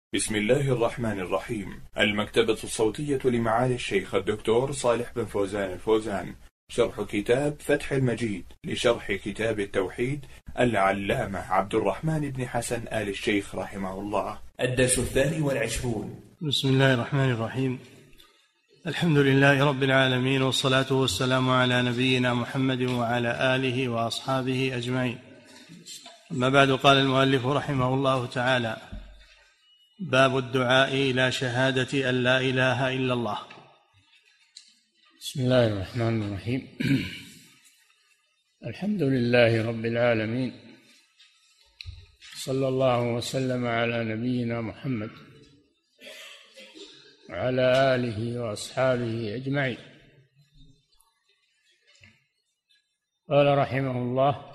بسم الله الرحمن الرحيم. المكتبة الصوتية لمعالي الشيخ الدكتور صالح بن فوزان الفوزان، شرح كتاب فتح المجيد لشرح كتاب التوحيد العلامة عبد الرحمن بن حسن آل الشيخ رحمه الله. الدرس 22. بسم الله الرحمن الرحيم. الحمد لله رب العالمين، والصلاة والسلام على نبينا محمد وعلى آله وأصحابه أجمعين. أما بعد، قال المؤلف رحمه الله تعالى: باب الدعاء إلى شهادة أن لا إله إلا الله. بسم الله الرحمن الرحيم. الحمد لله رب العالمين، صلى الله وسلم على نبينا محمد وعلى آله وأصحابه أجمعين. قال رحمه الله: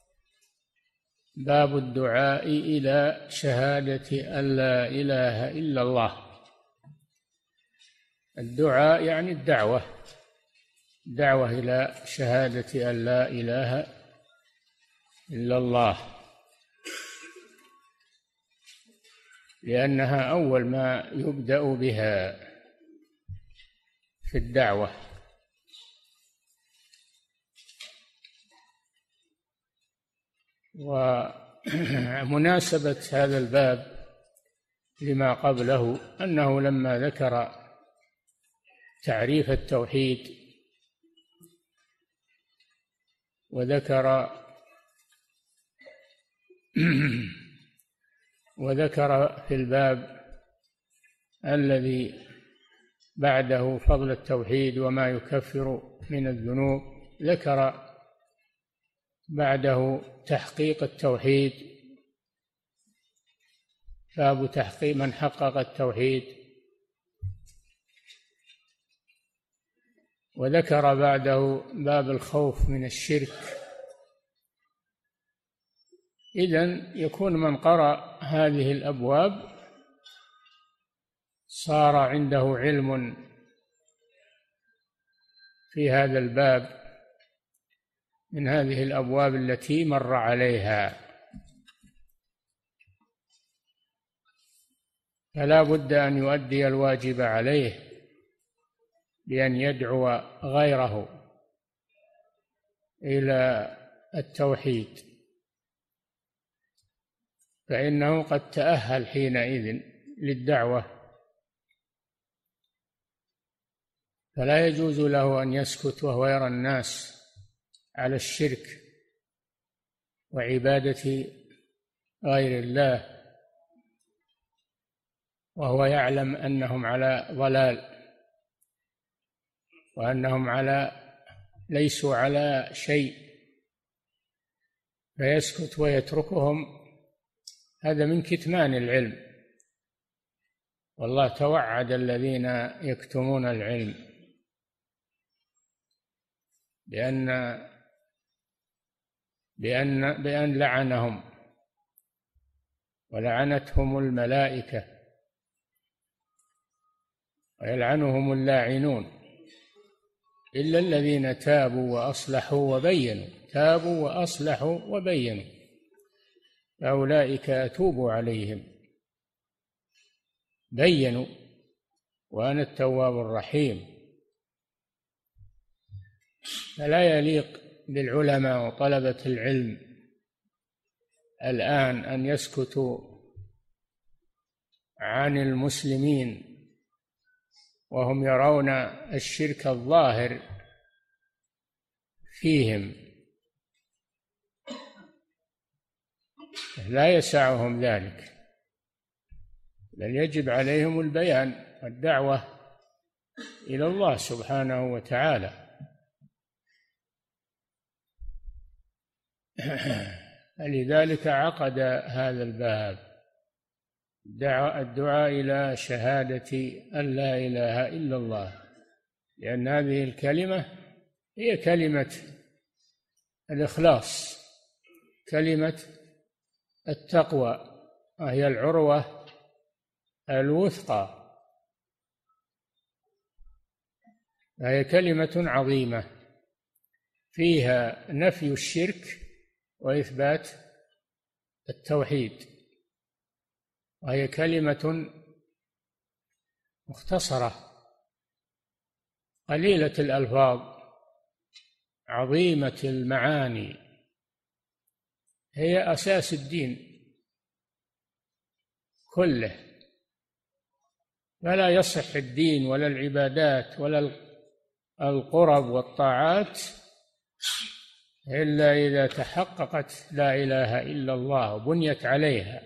باب الدعاء إلى شهادة أن لا إله إلا الله. الدعاء يعني الدعوة إلى شهادة أن لا إله إلا الله، لأنها أول ما يبدأ بها في الدعوة. ومناسبة هذا الباب لما قبله أنه لما ذكر تعريف التوحيد وذكر في الباب الذي بعده فضل التوحيد وما يكفر من الذنوب، ذكر بعده تحقيق التوحيد، باب تحقيق من حقق التوحيد، وذكر بعده باب الخوف من الشرك. إذن يكون من قرأ هذه الأبواب صار عنده علم في هذا الباب من هذه الأبواب التي مر عليها، فلا بد أن يؤدي الواجب عليه بأن يدعو غيره إلى التوحيد، فإنه قد تأهل حينئذ للدعوة، فلا يجوز له أن يسكت وهو يرى الناس على الشرك وعبادة غير الله وهو يعلم أنهم على ضلال وأنهم ليسوا على شيء، فيسكت ويتركهم. هذا من كتمان العلم، والله توعد الذين يكتمون العلم بأن لعنهم ولعنتهم الملائكة ويلعنهم اللاعنون إلا الذين تابوا وأصلحوا وبينوا فأولئك أتوب عليهم. بينوا وأنا التواب الرحيم. فلا يليق بالعلماء وطلبة العلم الآن أن يسكتوا عن المسلمين وهم يرون الشرك الظاهر فيهم، لا يسعهم ذلك، بل يجب عليهم البيان والدعوة إلى الله سبحانه وتعالى. لذلك عقد هذا الباب الدعاء إلى شهادة أن لا إله إلا الله، لأن هذه الكلمة هي كلمة الإخلاص، كلمة التقوى، وهي العروة الوثقى، فهي كلمة عظيمة فيها نفي الشرك وإثبات التوحيد. وهي كلمة مختصرة قليلة الألفاظ عظيمة المعاني، هي أساس الدين كله. فلا يصح الدين ولا العبادات ولا القرب والطاعات إلا إذا تحققت لا إله إلا الله وبنيت عليها،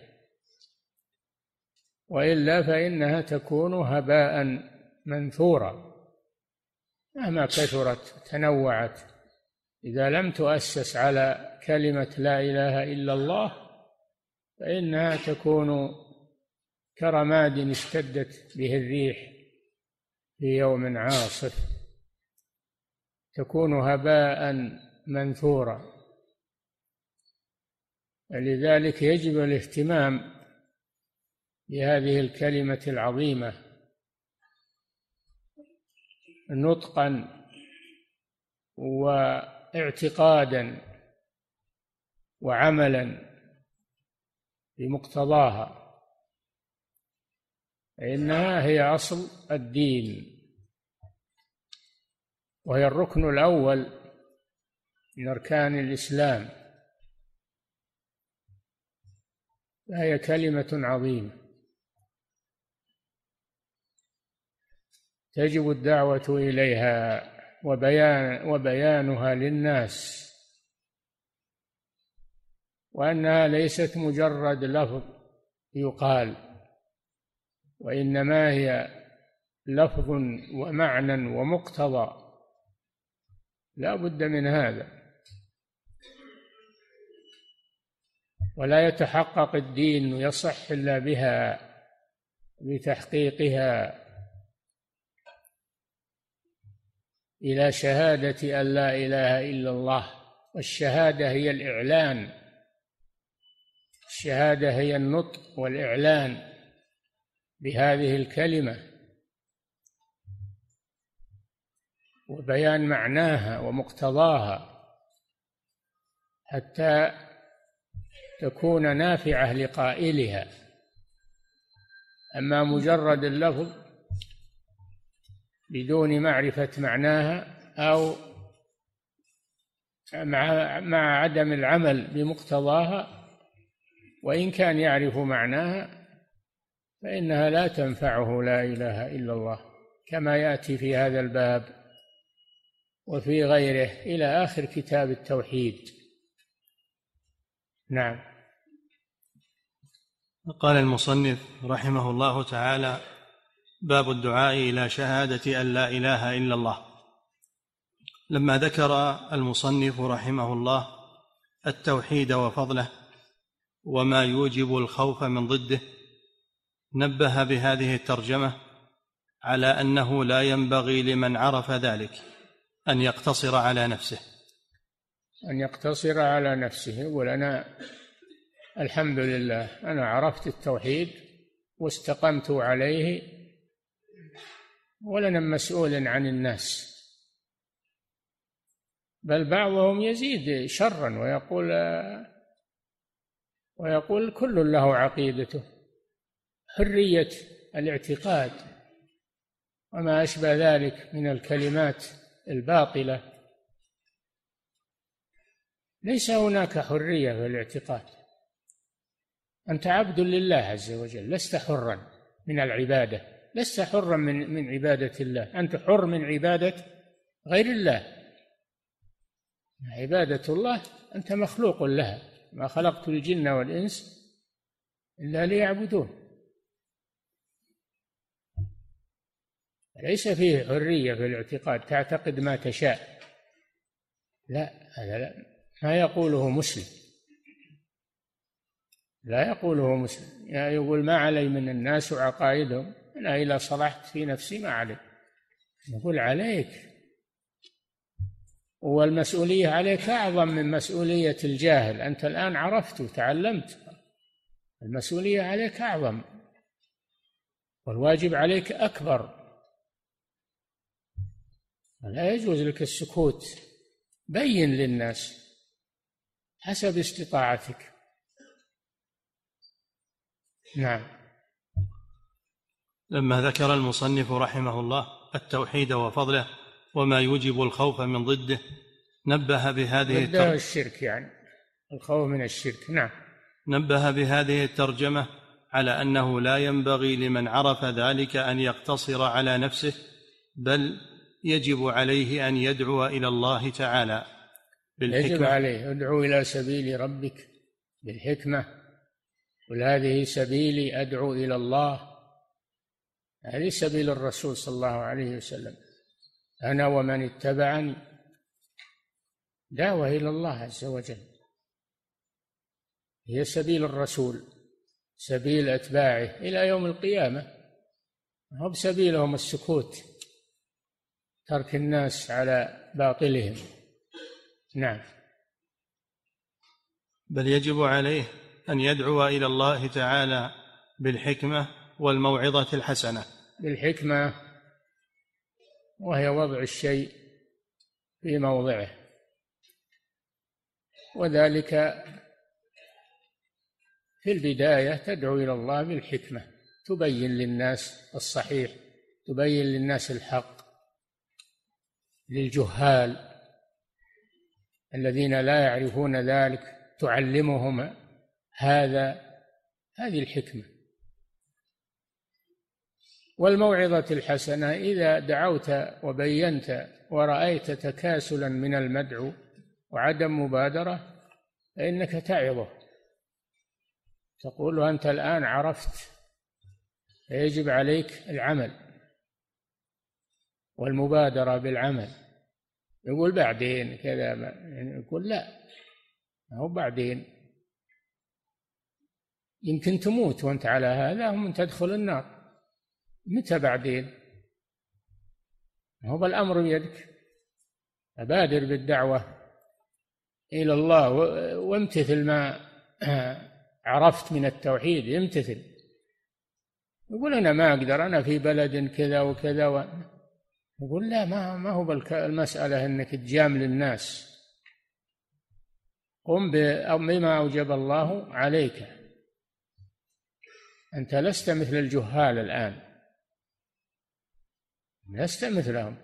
وإلا فإنها تكون هباء منثورا مهما كثرت تنوعت. إذا لم تؤسس على كلمة لا إله إلا الله فإنها تكون كرماد اشتدت به الريح في يوم عاصف، تكون هباء منثورا. لذلك يجب الاهتمام بهذه الكلمة العظيمة نطقا واعتقادا وعملا بمقتضاها، إنها هي أصل الدين وهي الركن الأول من أركان الإسلام، فهي كلمة عظيمة تجب الدعوة إليها وبيانها للناس، وأنها ليست مجرد لفظ يقال، وإنما هي لفظ ومعنى ومقتضى، لا بد من هذا. ولا يتحقق الدين ويصح إلا بها، بتحقيقها إلى شهادة أن لا إله إلا الله. والشهادة هي الإعلان، الشهادة هي النطق والإعلان بهذه الكلمة وبيان معناها ومقتضاها حتى تكون نافعة لقائلها. أما مجرد اللفظ بدون معرفة معناها أو مع عدم العمل بمقتضاها، وإن كان يعرف معناها فإنها لا تنفعه لا إله إلا الله، كما يأتي في هذا الباب وفي غيره إلى آخر كتاب التوحيد. نعم. قال المصنف رحمه الله تعالى: باب الدعاء إلى شهادة أن لا إله إلا الله. لما ذكر المصنف رحمه الله التوحيد وفضله وما يوجب الخوف من ضده، نبه بهذه الترجمة على أنه لا ينبغي لمن عرف ذلك أن يقتصر على نفسه، أن يقتصر على نفسه. يقول أنا الحمد لله أنا عرفت التوحيد واستقمت عليه ولنا مسؤول عن الناس. بل بعضهم يزيد شرا ويقول كل له عقيدته، حرية الاعتقاد وما أشبه ذلك من الكلمات الباطلة. ليس هناك حرية في الاعتقاد، أنت عبد لله عز وجل، لست حرا من العبادة، لست حرا من عبادة الله، أنت حر من عبادة غير الله. عبادة الله أنت مخلوق لها، ما خلقت الجن والإنس إلا ليعبدون. ليس فيه حرية في الاعتقاد، تعتقد ما تشاء، لا، هذا لا، ما يقوله مسلم، لا يقوله مسلم. يقول ما علي من الناس وعقائدهم، أنا إذا صلحت في نفسي ما عليك. يقول عليك، والمسؤولية عليك أعظم من مسؤولية الجاهل. أنت الآن عرفت وتعلمت، المسؤولية عليك أعظم والواجب عليك أكبر. لا يجوز لك السكوت، بين للناس حسب استطاعتك. نعم. لما ذكر المصنف رحمه الله التوحيد وفضله وما يوجب الخوف من ضده نبه بهذه الشرك، يعني الخوف من الشرك. نعم. نبه بهذه الترجمة على أنه لا ينبغي لمن عرف ذلك أن يقتصر على نفسه، بل يجب عليه أن يدعو إلى الله تعالى بالحكمة. يجب عليه ادعو إلى سبيل ربك بالحكمة، قل هذه سبيلي أدعو إلى الله، هذه سبيل الرسول صلى الله عليه وسلم، أنا ومن اتبعني، دعوة إلى الله عز وجل، هي سبيل الرسول، سبيل أتباعه إلى يوم القيامة، هو بسبيلهم السكوت، ترك الناس على باطلهم. نعم. بل يجب عليه أن يدعو إلى الله تعالى بالحكمة والموعظة الحسنة. بالحكمة وهي وضع الشيء في موضعه، وذلك في البداية تدعو إلى الله بالحكمة، تبين للناس الصحيح، تبين للناس الحق، للجهال الذين لا يعرفون ذلك تعلمهم هذه الحكمة. والموعظة الحسنة إذا دعوت وبينت ورأيت تكاسلا من المدعو وعدم مبادرة فإنك تعظه، تقول أنت الآن عرفت، فيجب عليك العمل والمبادرة بالعمل. يقول بعدين كذا، يقول لا، ما هو بعدين، يمكن تموت وأنت على هذا ومن تدخل النار، متى بعدين؟ هو الأمر بيدك، أبادر بالدعوة إلى الله وامتثل ما عرفت من التوحيد، امتثل. يقول أنا ما أقدر، أنا في بلد كذا وكذا يقول لا، ما هو المسألة أنك تجامل الناس، قم بما أوجب الله عليك، أنت لست مثل الجهال الآن، لست مثلهم.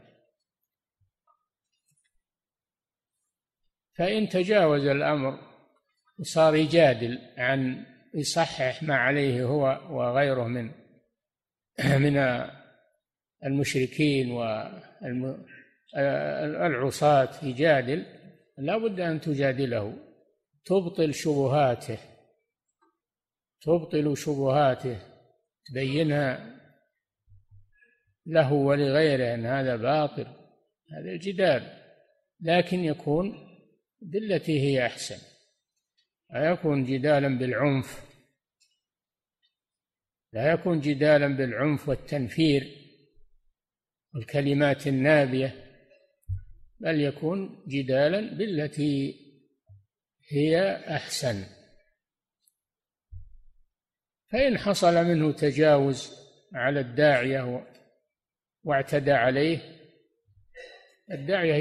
فإن تجاوز الأمر وصار يجادل عن يصحح ما عليه هو وغيره من المشركين والعصاة، يجادل، لا بد أن تجادله، تبطل شبهاته، تبينها له ولغيره أن هذا باطل، هذا الجدال، لكن يكون بالتي هي أحسن، لا يكون جدالا بالعنف والتنفير والكلمات النابية، بل يكون جدالا بالتي هي أحسن. فإن حصل منه تجاوز على الداعية واعتدى عليه، الداعية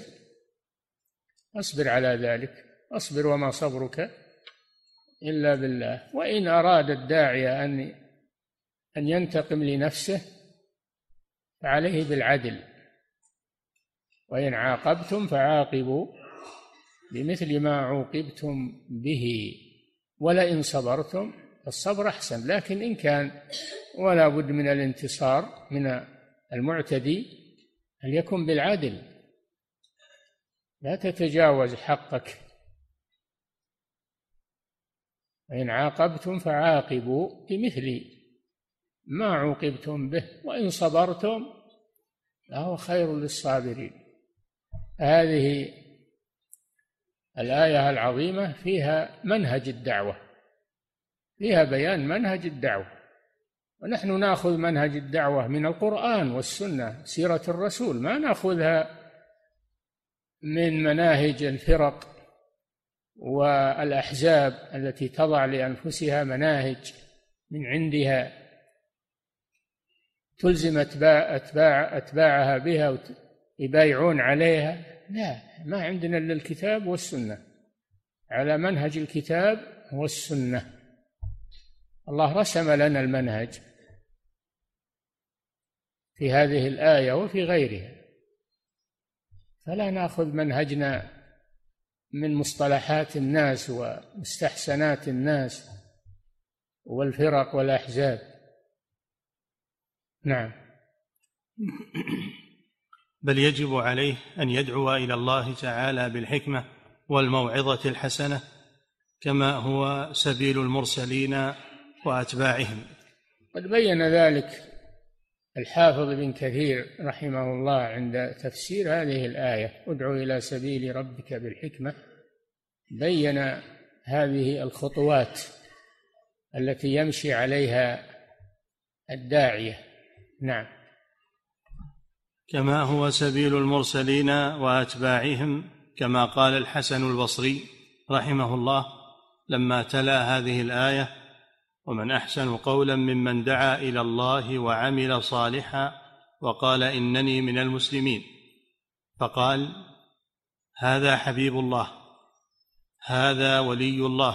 يصبر على ذلك، اصبر وما صبرك إلا بالله. وإن أراد الداعية أن ينتقم لنفسه فعليه بالعدل، وإن عاقبتم فعاقبوا بمثل ما عوقبتم به ولئن صبرتم فالصبر أحسن. لكن إن كان ولا بد من الانتصار من المعتدي فليكن بالعدل، لا تتجاوز حقك. وإن عاقبتم فعاقبوا بمثل ما عوقبتم به وإن صبرتم فهو خير للصابرين. هذه الآية العظيمة فيها منهج الدعوة، فيها بيان منهج الدعوة، ونحن نأخذ منهج الدعوة من القرآن والسنة، سيرة الرسول، ما نأخذها من مناهج الفرق والأحزاب التي تضع لأنفسها مناهج من عندها تلزم أتباعها بها ويبايعون عليها. لا، ما عندنا إلا الكتاب والسنة، على منهج الكتاب والسنة. الله رسم لنا المنهج في هذه الآية وفي غيرها، فلا نأخذ منهجنا من مصطلحات الناس ومستحسنات الناس والفرق والأحزاب. نعم. بل يجب عليه أن يدعو إلى الله تعالى بالحكمة والموعظة الحسنة كما هو سبيل المرسلين وأتباعهم. قد بين ذلك الحافظ ابن كثير رحمه الله عند تفسير هذه الآية: ادع إلى سبيل ربك بالحكمة. بين هذه الخطوات التي يمشي عليها الداعية. نعم. كما هو سبيل المرسلين وأتباعهم، كما قال الحسن البصري رحمه الله لما تلا هذه الآية: ومن أحسن قولا ممن دعا إلى الله وعمل صالحا وقال إنني من المسلمين. فقال: هذا حبيب الله، هذا ولي الله.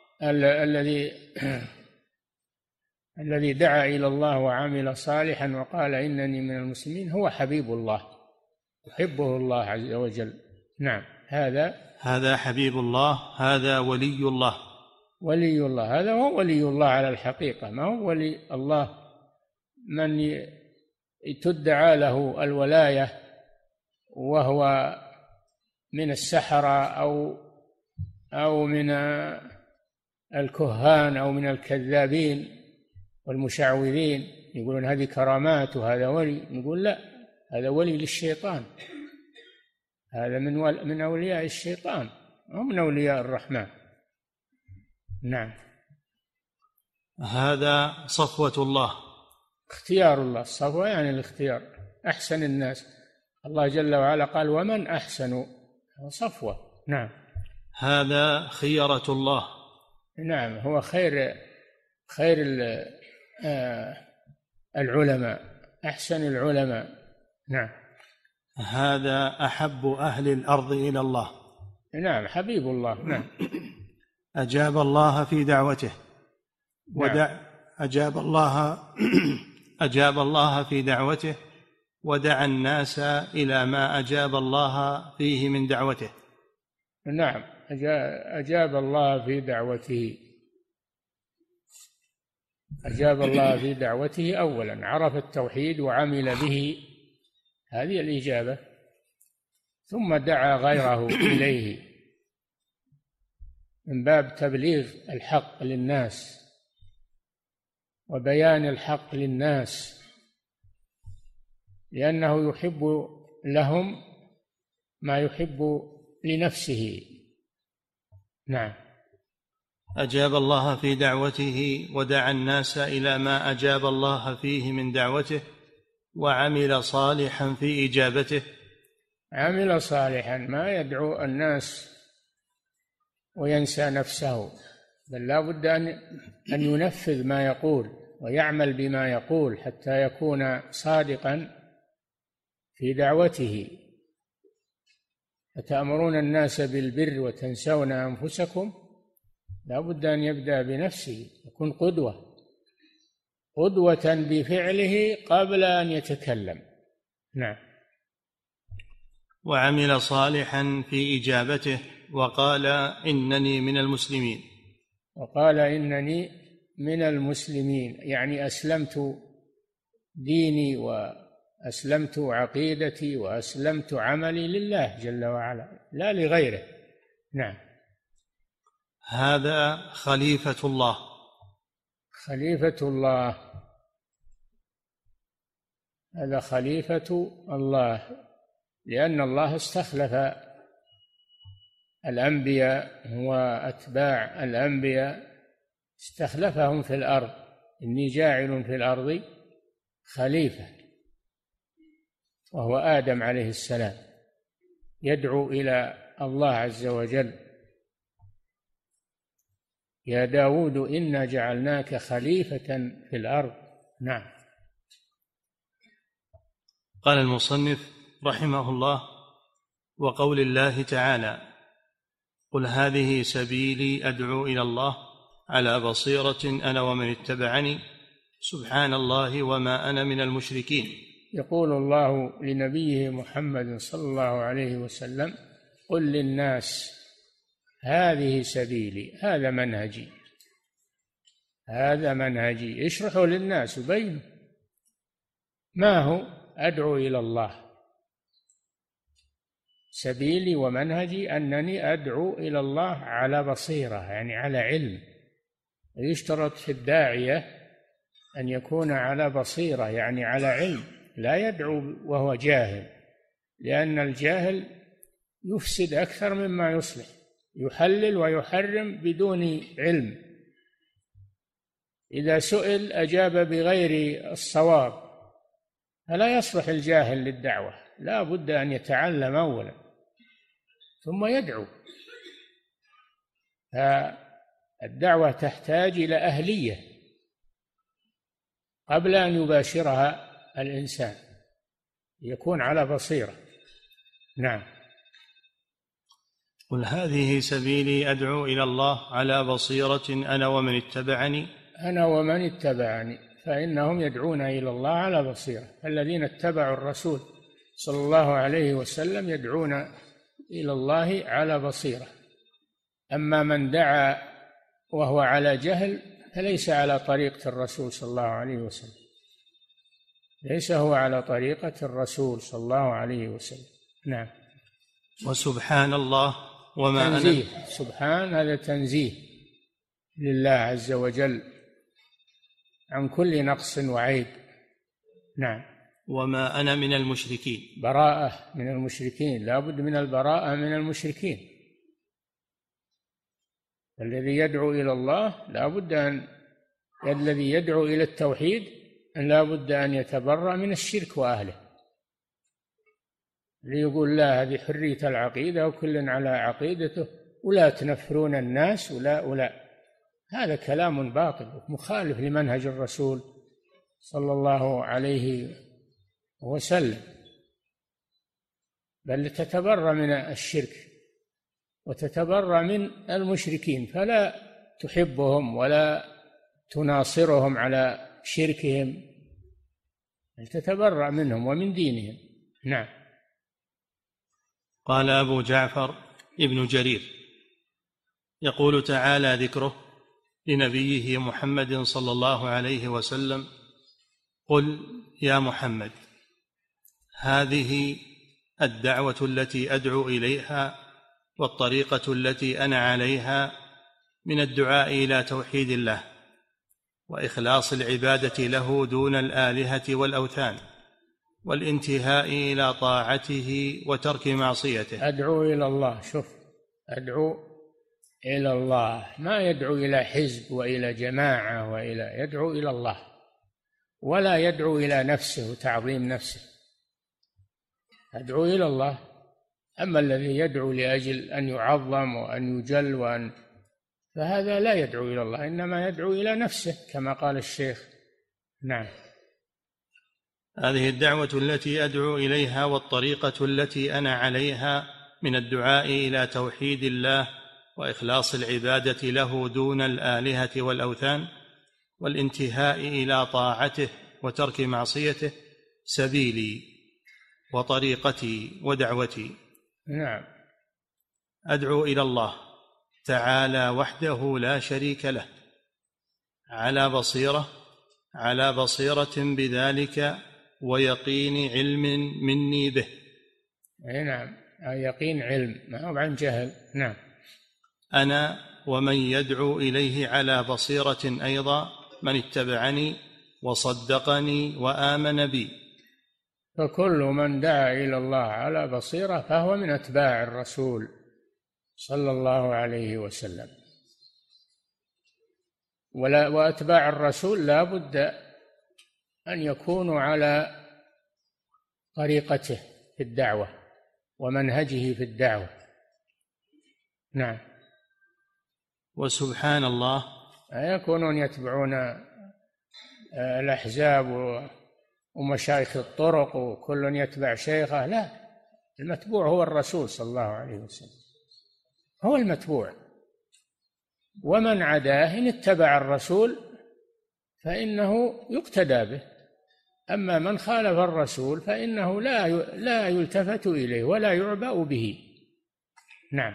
الذي دعا إلى الله وعمل صالحا وقال إنني من المسلمين هو حبيب الله، يحبه الله عز وجل. نعم. هذا حبيب الله، هذا ولي الله. ولي الله هذا هو ولي الله على الحقيقة، ما هو ولي الله من تدعى له الولاية وهو من السحرة أو من الكهان أو من الكذابين والمشعوذين، يقولون هذه كرامات وهذا ولي. نقول لا، هذا ولي للشيطان، هذا من أولياء الشيطان أو من أولياء الرحمن. نعم. هذا صفوة الله، اختيار الله. الصفوة يعني الاختيار، أحسن الناس. الله جل وعلا قال: ومن أحسن صفوة. نعم. هذا خيرة الله. نعم، هو خير العلماء، أحسن العلماء. نعم. هذا أحب أهل الأرض إلى الله. نعم، حبيب الله. نعم. أجاب الله في دعوته أجاب الله في دعوته ودعا الناس إلى ما أجاب الله فيه من دعوته. نعم، أجاب الله في دعوته. أجاب الله في دعوته أولا، عرف التوحيد وعمل به، هذه الإجابة، ثم دعا غيره إليه من باب تبليغ الحق للناس وبيان الحق للناس، لأنه يحب لهم ما يحب لنفسه. نعم. أجاب الله في دعوته ودعا الناس إلى ما أجاب الله فيه من دعوته وعمل صالحا في إجابته. عمل صالحا، ما يدعو الناس وينسى نفسه، بل لا بد أن ينفذ ما يقول ويعمل بما يقول حتى يكون صادقا في دعوته. أتأمرون الناس بالبر وتنسون أنفسكم، لا بد أن يبدأ بنفسه، يكون قدوة بفعله قبل أن يتكلم. نعم. وعمل صالحا في إجابته وقال إنني من المسلمين. وقال إنني من المسلمين، يعني أسلمت ديني وأسلمت عقيدتي وأسلمت عملي لله جل وعلا لا لغيره. نعم. هذا خليفة الله. خليفة الله، هذا خليفة الله، لأن الله استخلف الأنبياء وأتباع الأنبياء، استخلفهم في الأرض. إني جاعل في الأرض خليفة، وهو آدم عليه السلام، يدعو إلى الله عز وجل: يا داود إنا جعلناك خليفة في الأرض. نعم. قال المصنف رحمه الله: وقول الله تعالى: قل هذه سبيلي أدعو إلى الله على بصيرة أنا ومن اتبعني سبحان الله وما أنا من المشركين. يقول الله لنبيه محمد صلى الله عليه وسلم: قل للناس هذه سبيلي، هذا منهجي. اشرحوا للناس وبينوا ما هو. أدعو إلى الله، سبيلي ومنهجي أنني أدعو إلى الله على بصيرة، يعني على علم. يشترط في الداعية أن يكون على بصيرة، يعني على علم، لا يدعو وهو جاهل، لأن الجاهل يفسد أكثر مما يصلح، يحلل ويحرم بدون علم. إذا سئل أجاب بغير الصواب، فلا يصلح الجاهل للدعوة، لا بد أن يتعلم أولا ثم يدعو. فالدعوة تحتاج إلى أهلية قبل أن يباشرها الإنسان، يكون على بصيرة. نعم. قل هذه سبيلي أدعو إلى الله على بصيرة أنا ومن اتبعني فإنهم يدعون إلى الله على بصيرة. الذين اتبعوا الرسول صلى الله عليه وسلم يدعون إلى الله على بصيرة. أما من دعا وهو على جهل فليس على طريقة الرسول صلى الله عليه وسلم، ليس هو على طريقة الرسول صلى الله عليه وسلم. نعم. وسبحان الله وما تنزيه. سبحان هذا تنزيه لله عز وجل عن كل نقص وعيب. نعم. وما أنا من المشركين. براءة من المشركين، لا بد من البراءة من المشركين. الذي يدعو إلى الله لا بد الذي يدعو إلى التوحيد لا بد أن يتبرأ من الشرك وأهله. ليقول لا، هذه حرية العقيدة وكل على عقيدته، ولا تنفرون الناس ولا. هذا كلام باطل مخالف لمنهج الرسول صلى الله عليه وسلم. بل تتبرأ من الشرك وتتبرأ من المشركين، فلا تحبهم ولا تناصرهم على شركهم، بل تتبرأ منهم ومن دينهم. نعم. قال أبو جعفر ابن جرير يقول تعالى ذكره لنبيه محمد صلى الله عليه وسلم: قل يا محمد هذه الدعوة التي أدعو إليها والطريقة التي أنا عليها من الدعاء إلى توحيد الله وإخلاص العبادة له دون الآلهة والأوثان والانتهاء إلى طاعته وترك معصيته. أدعو إلى الله. شوف، أدعو إلى الله، ما يدعو إلى حزب وإلى جماعة يدعو إلى الله، ولا يدعو إلى نفسه وتعظيم نفسه. أدعو إلى الله. أما الذي يدعو لأجل أن يعظم وأن يجل فهذا لا يدعو إلى الله، إنما يدعو إلى نفسه كما قال الشيخ. نعم. هذه الدعوة التي أدعو إليها والطريقة التي أنا عليها من الدعاء إلى توحيد الله وإخلاص العبادة له دون الآلهة والأوثان والانتهاء إلى طاعته وترك معصيته سبيلي وطريقتي ودعوتي. نعم. أدعو إلى الله تعالى وحده لا شريك له على بصيرة بذلك ويقين علم مني به. نعم، يقين علم، ما هو عن جهل. نعم. أنا ومن يدعو إليه على بصيرة أيضا من اتبعني وصدقني وآمن بي. فكل من دعا إلى الله على بصيرة فهو من أتباع الرسول صلى الله عليه وسلم. وأتباع الرسول لا بد أن يكونوا على طريقته في الدعوة ومنهجه في الدعوة. نعم. وسبحان الله، لا يكونون يتبعون الأحزاب ومشايخ الطرق وكل يتبع شيخه، لا، المتبوع هو الرسول صلى الله عليه وسلم، هو المتبوع. ومن عداه إن اتبع الرسول فإنه يقتدى به، أما من خالف الرسول فإنه لا يلتفت إليه ولا يعبأ به. نعم.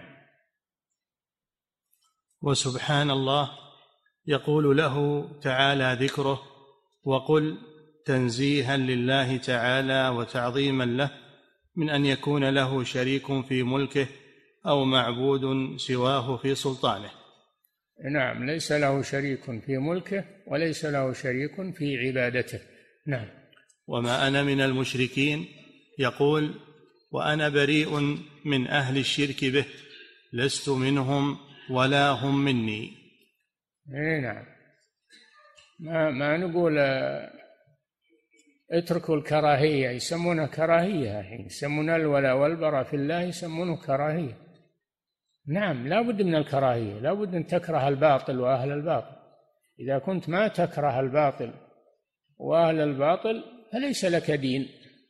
وسبحان الله يقول له تعالى ذكره: وقل تنزيها لله تعالى وتعظيما له من أن يكون له شريك في ملكه أو معبود سواه في سلطانه. نعم، ليس له شريك في ملكه وليس له شريك في عبادته. نعم. وما أنا من المشركين يقول: وأنا بريء من أهل الشرك به، لست منهم ولا هم مني. نعم، ما نقول اتركوا الكراهية، يسمونها كراهية الحين، يسمون الولاء والبراء في الله يسمونه كراهية. نعم، لا بد من الكراهية، لا بد أن تكره الباطل وأهل الباطل. إذا كنت ما تكره الباطل وأهل الباطل فليس لك دين،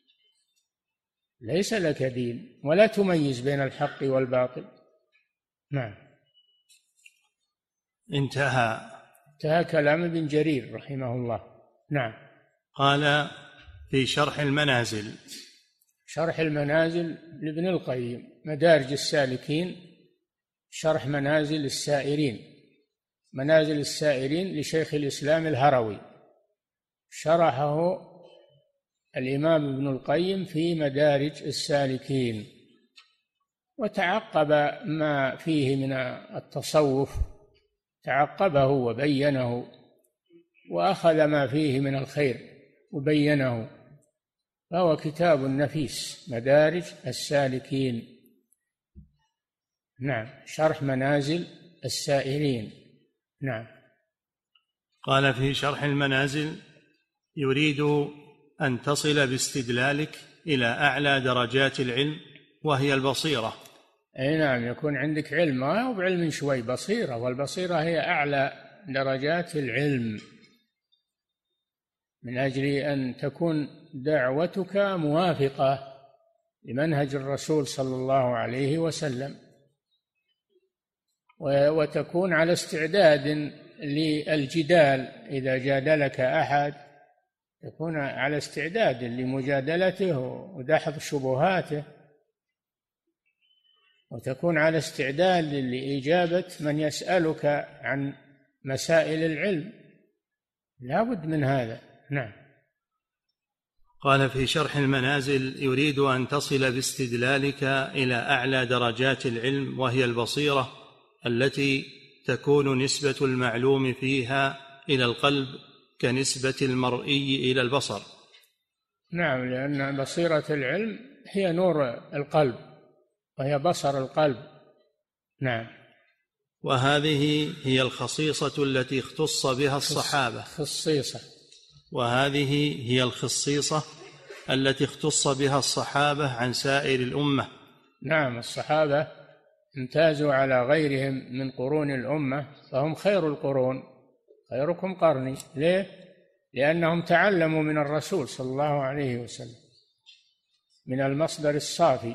ليس لك دين، ولا تميز بين الحق والباطل. نعم. انتهى كلام ابن جرير رحمه الله. نعم. قال في شرح المنازل: شرح المنازل لابن القيم، مدارج السالكين، شرح منازل السائرين، منازل السائرين لشيخ الإسلام الهروي، شرحه الإمام ابن القيم في مدارج السالكين، وتعقب ما فيه من التصوف، تعقبه وبينه، وأخذ ما فيه من الخير وبينه، فهو كتاب نفيس، مدارج السالكين. نعم، شرح منازل السائرين. نعم. قال في شرح المنازل: يريد أن تصل باستدلالك إلى أعلى درجات العلم وهي البصيرة. أي نعم، يكون عندك علم، ما هو بعلم شوي، بصيرة، والبصيرة هي أعلى درجات العلم، من أجل أن تكون دعوتك موافقة لمنهج الرسول صلى الله عليه وسلم، وتكون على استعداد للجدال. إذا جادلك أحد تكون على استعداد لمجادلته ودحض شبهاته، وتكون على استعداد لإجابة من يسألك عن مسائل العلم، لا بد من هذا. نعم. قال في شرح المنازل: يريد أن تصل باستدلالك إلى أعلى درجات العلم وهي البصيرة، التي تكون نسبة المعلوم فيها إلى القلب كنسبة المرئي إلى البصر. نعم، لأن بصيرة العلم هي نور القلب وهي بصر القلب. نعم. وهذه هي الخصيصة التي اختص بها الصحابة. وهذه هي الخصيصة التي اختص بها الصحابة عن سائر الأمة. نعم، الصحابة امتازوا على غيرهم من قرون الأمة، فهم خير القرون، خيركم قرني. ليه؟ لأنهم تعلموا من الرسول صلى الله عليه وسلم من المصدر الصافي،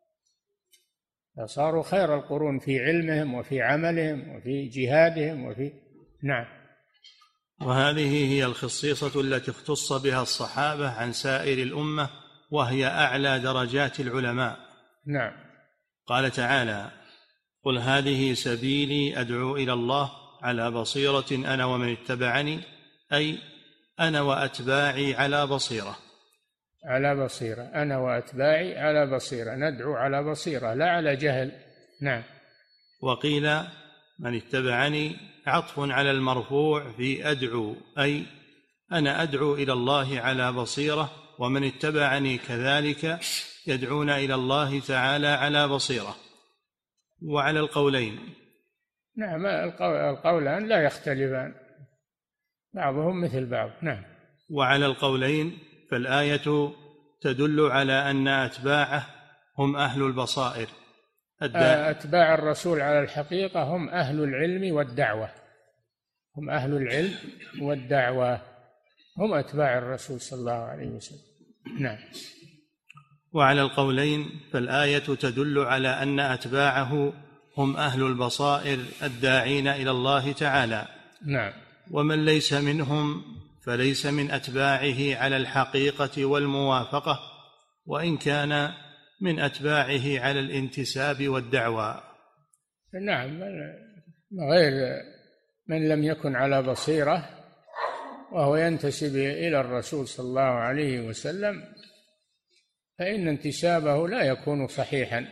فصاروا خير القرون في علمهم وفي عملهم وفي جهادهم وفي. نعم. وهذه هي الخصيصة التي اختص بها الصحابة عن سائر الأمة، وهي أعلى درجات العلماء. نعم. قال تعالى: قل هذه سبيلي أدعو إلى الله على بصيرة أنا ومن اتبعني، أي أنا وأتباعي على بصيرة. على بصيرة، أنا وأتباعي على بصيرة، ندعو على بصيرة لا على جهل. نعم. وقيل من اتبعني عطف على المرفوع في أدعو، أي أنا أدعو إلى الله على بصيرة، ومن اتبعني كذلك يدعون إلى الله تعالى على بصيرة. وعلى القولين. نعم، القولان لا يختلفان، بعضهم مثل بعض. نعم. وعلى القولين فالآية تدل على أن أتباعه هم أهل البصائر. أتباع الرسول على الحقيقة هم أهل العلم والدعوة، هم أهل العلم والدعوة، هم أتباع الرسول صلى الله عليه وسلم. نعم. وعلى القولين فالآية تدل على أن أتباعه هم أهل البصائر الداعين إلى الله تعالى. نعم. ومن ليس منهم فليس من أتباعه على الحقيقة والموافقة، وإن كان من أتباعه على الانتساب والدعوى. نعم، غير من لم يكن على بصيرة وهو ينتسب إلى الرسول صلى الله عليه وسلم فإن انتسابه لا يكون صحيحا،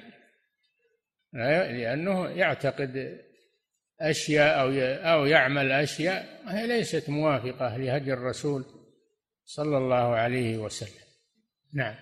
لأنه يعتقد أشياء أو يعمل أشياء هي ليست موافقة لهدي الرسول صلى الله عليه وسلم. نعم.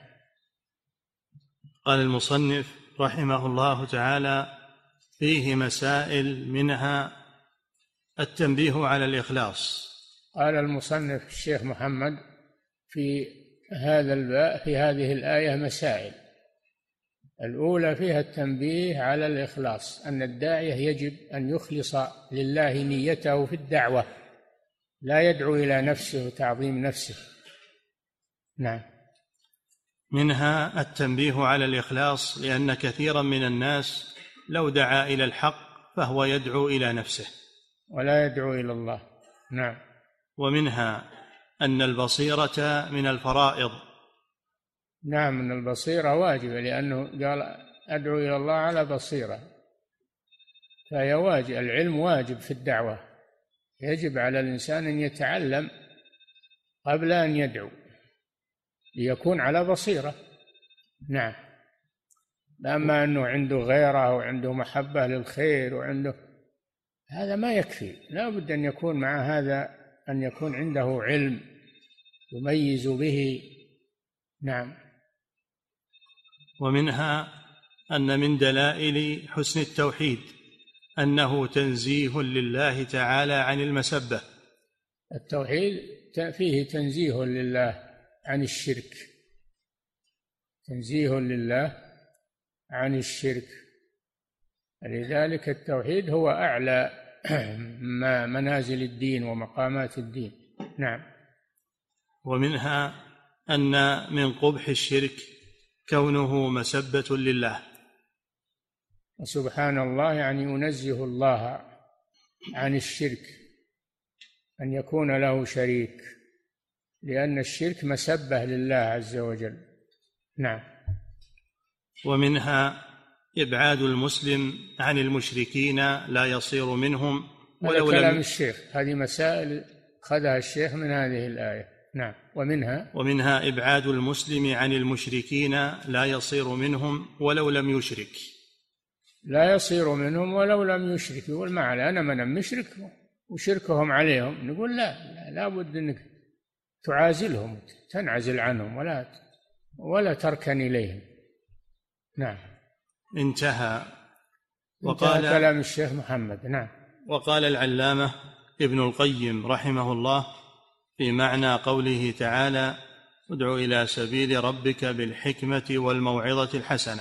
قال المصنف رحمه الله تعالى: فيه مسائل، منها التنبيه على الإخلاص. قال المصنف الشيخ محمد في هذه الآية مسائل. الأولى فيها التنبيه على الإخلاص، أن الداعية يجب أن يخلص لله نيته في الدعوة، لا يدعو إلى نفسه وتعظيم نفسه. نعم. منها التنبيه على الإخلاص، لأن كثيرا من الناس لو دعا إلى الحق فهو يدعو إلى نفسه ولا يدعو إلى الله. نعم. ومنها أن البصيرة من الفرائض. نعم، أن البصيرة واجبة، لأنه قال أدعو إلى الله على بصيرة، فهي واجب، العلم واجب في الدعوة، يجب على الإنسان أن يتعلم قبل أن يدعو ليكون على بصيرة. نعم. أما أنه عنده غيرة وعنده محبة للخير هذا ما يكفي، لا بد أن يكون مع هذا أن يكون عنده علم يميز به. نعم. ومنها أن من دلائل حسن التوحيد أنه تنزيه لله تعالى عن المسبة. التوحيد فيه تنزيه لله عن الشرك، تنزيه لله عن الشرك، لذلك التوحيد هو أعلى منازل الدين ومقامات الدين. نعم. ومنها أن من قبح الشرك كونه مسبة لله. سبحان الله يعني ينزه الله عن الشرك، أن يكون له شريك، لأن الشرك مسبة لله عز وجل. نعم. ومنها إبعاد المسلم عن المشركين لا يصير منهم ولو لم. كلام الشيخ، هذه مسائل أخذها الشيخ من هذه الآية. نعم. ومنها إبعاد المسلم عن المشركين لا يصير منهم ولو لم يشرك. لا يصير منهم ولو لم يشرك، يقول ما علي أنا من مشرك وشركهم عليهم، نقول لا بد أنك تعازلهم، تنعزل عنهم ولا تركن إليهم. نعم. انتهى كلام الشيخ محمد. نعم. وقال العلامة ابن القيم رحمه الله في معنى قوله تعالى: ادع إلى سبيل ربك بالحكمة والموعظة الحسنة،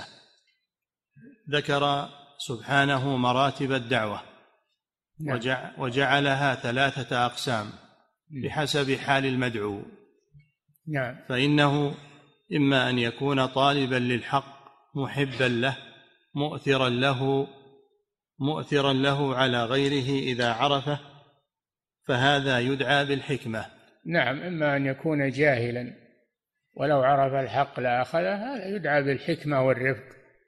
ذكر سبحانه مراتب الدعوة. نعم. وجعلها 3 أقسام بحسب حال المدعو. نعم. فإنه إما أن يكون طالبا للحق محبا له مؤثرا له على غيره إذا عرفه، فهذا يدعى بالحكمة. نعم. إما أن يكون جاهلا ولو عرف الحق لأخذه، هذا يدعى بالحكمة والرفق.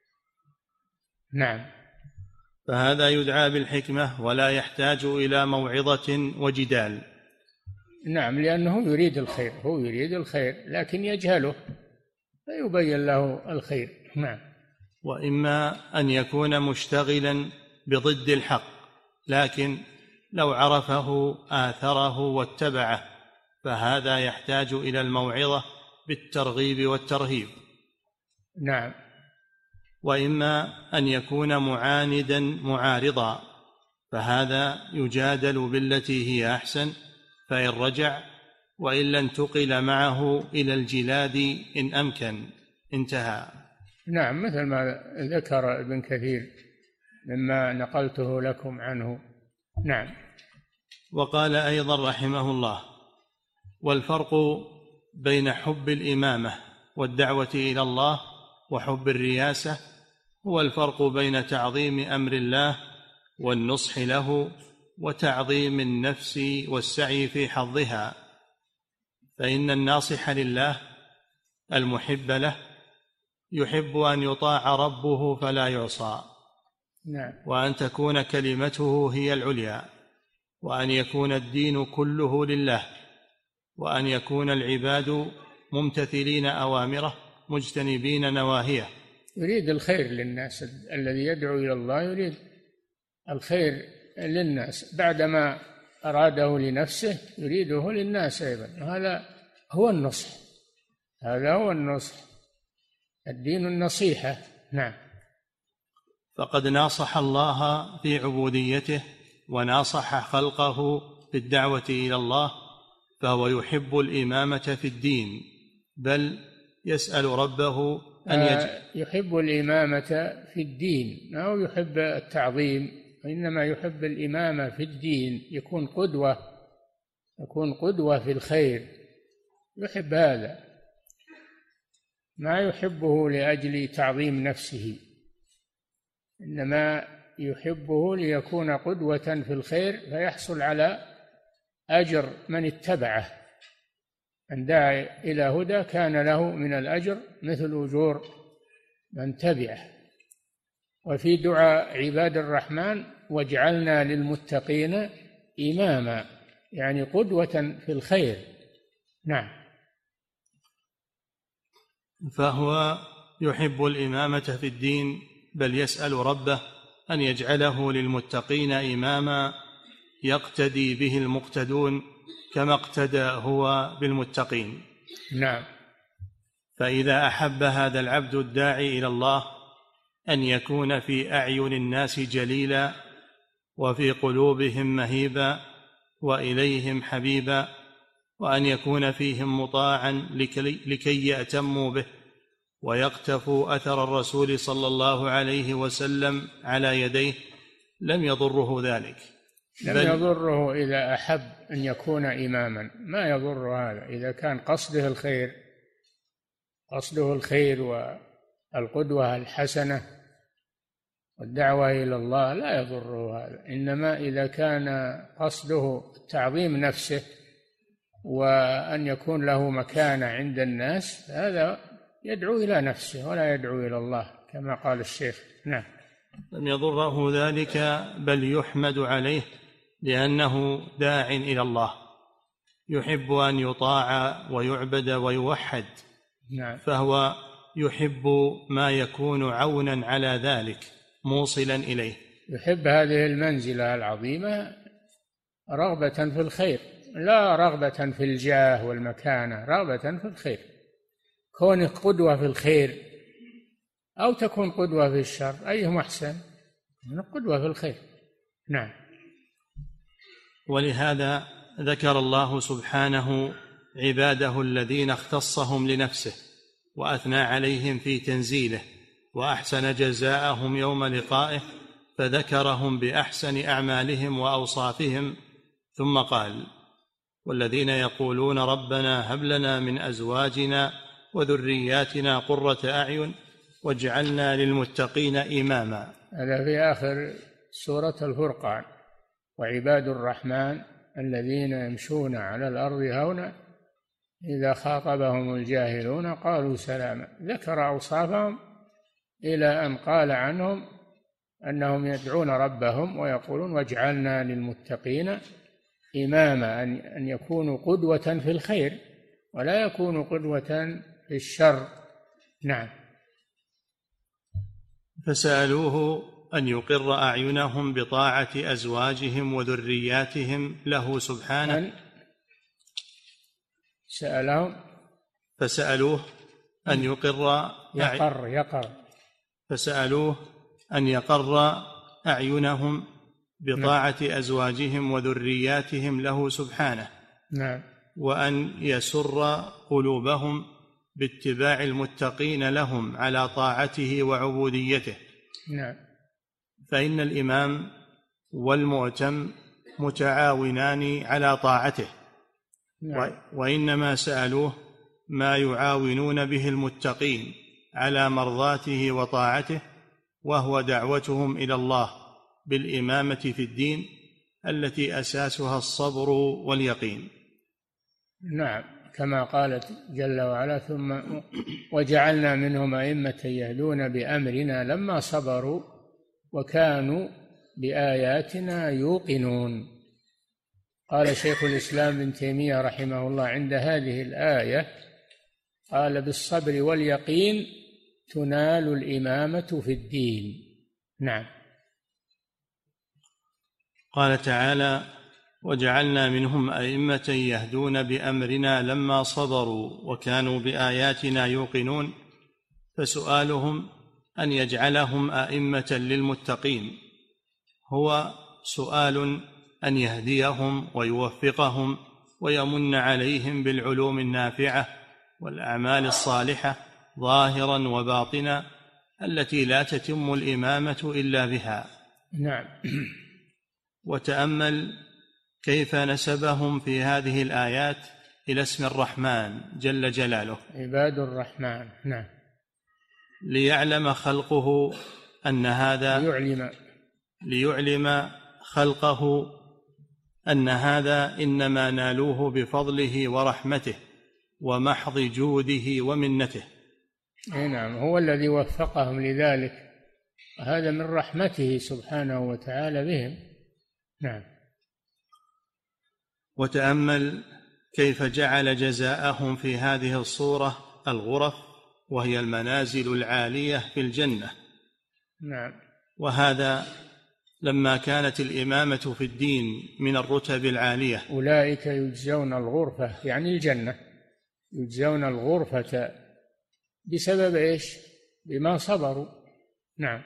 نعم. فهذا يدعى بالحكمة ولا يحتاج إلى موعظة وجدال. نعم، لأنه يريد الخير، هو يريد الخير لكن يجهله فيبين له الخير. نعم. وإما أن يكون مشتغلا بضد الحق، لكن لو عرفه آثره واتبعه، فهذا يحتاج إلى الموعظة بالترغيب والترهيب. نعم. وإما أن يكون معاندا معارضا، فهذا يجادل بالتي هي أحسن، فإن رجع وإلا انتقل معه إلى الجلاد إن أمكن. انتهى. نعم، مثل ما ذكر ابن كثير مما نقلته لكم عنه. نعم. وقال أيضا رحمه الله: والفرق بين حب الإمامة والدعوة إلى الله وحب الرياسة هو الفرق بين تعظيم أمر الله والنصح له وتعظيم النفس والسعي في حظها. فإن الناصح لله المحب له يحب أن يطاع ربه فلا يعصى، نعم. وأن تكون كلمته هي العليا، وأن يكون الدين كله لله، وأن يكون العباد ممتثلين أوامره مجتنبين نواهيه. يريد الخير للناس، الذي يدعو إلى الله يريد الخير للناس، بعدما أراده لنفسه يريده للناس أيضا. هذا هو النصح، هذا هو النصح، الدين النصيحة. نعم. فقد ناصح الله في عبوديته وناصح خلقه في الدعوة إلى الله، فهو يحب الإمامة في الدين، بل يسأل ربه أن يحب الإمامة في الدين، أو يحب التعظيم، وإنما يحب الإمامة في الدين، يكون قدوة في الخير، يحب هذا، ما يحبه لأجل تعظيم نفسه، إنما يحبه ليكون قدوة في الخير فيحصل على أجر من اتبعه، من دعا إلى هدى كان له من الأجر مثل أجور من تبعه. وفي دعاء عباد الرحمن: واجعلنا للمتقين إماما، يعني قدوة في الخير. نعم. فهو يحب الإمامة في الدين، بل يسأل ربه أن يجعله للمتقين إماما يقتدي به المقتدون كما اقتدى هو بالمتقين. نعم. فإذا أحب هذا العبد الداعي إلى الله أن يكون في أعين الناس جليلا، وفي قلوبهم مهيبا، وإليهم حبيبا، وأن يكون فيهم مطاعا لكي يأتموا به ويقتفوا أثر الرسول صلى الله عليه وسلم على يديه، لم يضره ذلك، لم يضره إذا أحب أن يكون إماما، ما يضر هذا إذا كان قصده الخير والقدوة الحسنة والدعوة إلى الله، لا يضره هذا. إنما إذا كان قصده تعظيم نفسه وأن يكون له مكانة عند الناس، هذا يدعو إلى نفسه ولا يدعو إلى الله كما قال الشيخ. نعم. لم يضره ذلك، بل يحمد عليه لأنه داع إلى الله، يحب أن يطاع ويعبد ويوحد. نعم. فهو يحب ما يكون عونا على ذلك موصلا إليه، يحب هذه المنزلة العظيمة رغبة في الخير، لا رغبة في الجاه والمكانة، رغبة في الخير، كونك قدوة في الخير أو تكون قدوة في الشر، أيهما أحسن؟ قدوة في الخير. نعم. ولهذا ذكر الله سبحانه عباده الذين اختصهم لنفسه وأثنى عليهم في تنزيله وأحسن جزاءهم يوم لقائه، فذكرهم بأحسن أعمالهم وأوصافهم، ثم قال: والذين يقولون ربنا هب لنا من أزواجنا وذرياتنا قرة أعين واجعلنا للمتقين إماما. هذا في آخر سورة الفرقان: وعباد الرحمن الذين يمشون على الأرض هونا إذا خاطبهم الجاهلون قالوا سلاما. ذكر أوصافهم إلى أن قال عنهم أنهم يدعون ربهم ويقولون واجعلنا للمتقين إماما، أن يكونوا قدوة في الخير ولا يكونوا قدوة في الشر. نعم. فسألوه أن يقر أعينهم بطاعة أزواجهم وذرياتهم له سبحانه. فسألوه أن فسألوه أن يقر أعينهم بطاعة أزواجهم وذرياتهم له سبحانه. نعم. وأن يسر قلوبهم باتباع المتقين لهم على طاعته وعبوديته. نعم. فإن الإمام والمؤتم متعاونان على طاعته. نعم. وإنما سألوه ما يعاونون به المتقين على مرضاته وطاعته، وهو دعوتهم إلى الله بالإمامة في الدين التي أساسها الصبر واليقين. نعم. كما قالت جل وعلا: ثم وجعلنا منهم أئمة يهدون بأمرنا لما صبروا وكانوا بآياتنا يوقنون. قال شيخ الإسلام ابن تيمية رحمه الله عند هذه الآية، قال: بالصبر واليقين تنال الإمامة في الدين. نعم. قال تعالى: وجعلنا منهم أئمة يهدون بأمرنا لما صبروا وكانوا بآياتنا يوقنون. فسؤالهم أن يجعلهم أئمة للمتقين هو سؤال أن يهديهم ويوفقهم ويمن عليهم بالعلوم النافعة والأعمال الصالحة ظاهرا وباطنا التي لا تتم الإمامة إلا بها. نعم. وتأمل كيف نسبهم في هذه الآيات إلى اسم الرحمن جل جلاله، عباد الرحمن. نعم. ليعلم خلقه أن هذا ليعلم خلقه أن هذا إنما نالوه بفضله ورحمته ومحض جوده ومنته. نعم، هو الذي وفقهم لذلك، وهذا من رحمته سبحانه وتعالى بهم. نعم. وتأمل كيف جعل جزاءهم في هذه الصورة الغرف، وهي المنازل العالية في الجنة. نعم. وهذا لما كانت الإمامة في الدين من الرتب العالية. أولئك يجزون الغرفة، يعني الجنة، يجزون الغرفة بسبب إيش؟ بما صبروا. نعم.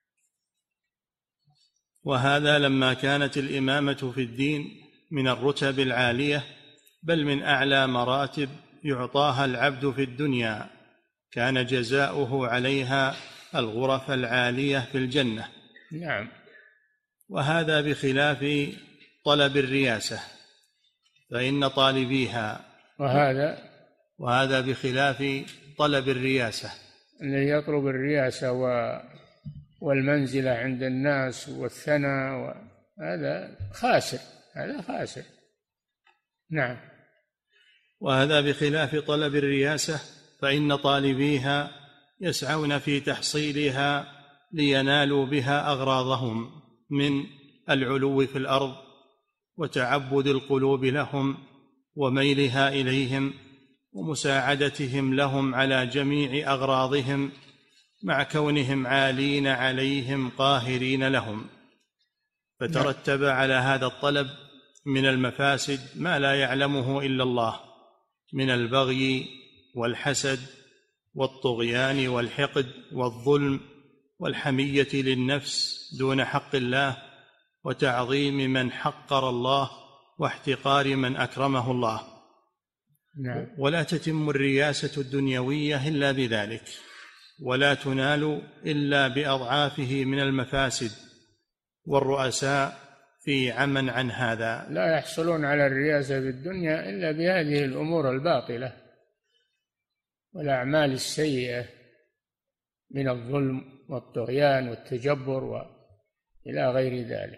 وهذا لما كانت الإمامة في الدين من الرتب العالية، بل من أعلى مراتب يعطاها العبد في الدنيا، كان جزاؤه عليها الغرف العالية في الجنة. نعم. وهذا بخلاف طلب الرياسة، فإن طالبيها وهذا بخلاف طلب الرياسة، الذي يطلب الرياسة والمنزلة عند الناس والثناء، هذا خاسر، هذا خاسر. نعم. وهذا بخلاف طلب الرياسة، فإن طالبيها يسعون في تحصيلها لينالوا بها أغراضهم من العلو في الأرض وتعبد القلوب لهم وميلها إليهم ومساعدتهم لهم على جميع أغراضهم، مع كونهم عالين عليهم قاهرين لهم. فترتب على هذا الطلب من المفاسد ما لا يعلمه إلا الله، من البغي والحسد والطغيان والحقد والظلم والحمية للنفس دون حق الله، وتعظيم من حقر الله واحتقار من أكرمه الله. نعم. ولا تتم الرياسة الدنيوية إلا بذلك، ولا تنال إلا بأضعافه من المفاسد، والرؤساء في عمى عن هذا. لا يحصلون على الرياسة في الدنيا إلا بهذه الأمور الباطلة والأعمال السيئة من الظلم والطغيان والتجبر وإلى غير ذلك.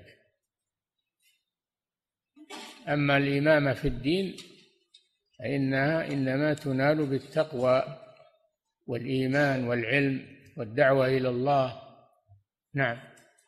أما الإمامة في الدين فإنها إنما تنال بالتقوى والإيمان والعلم والدعوة إلى الله. نعم.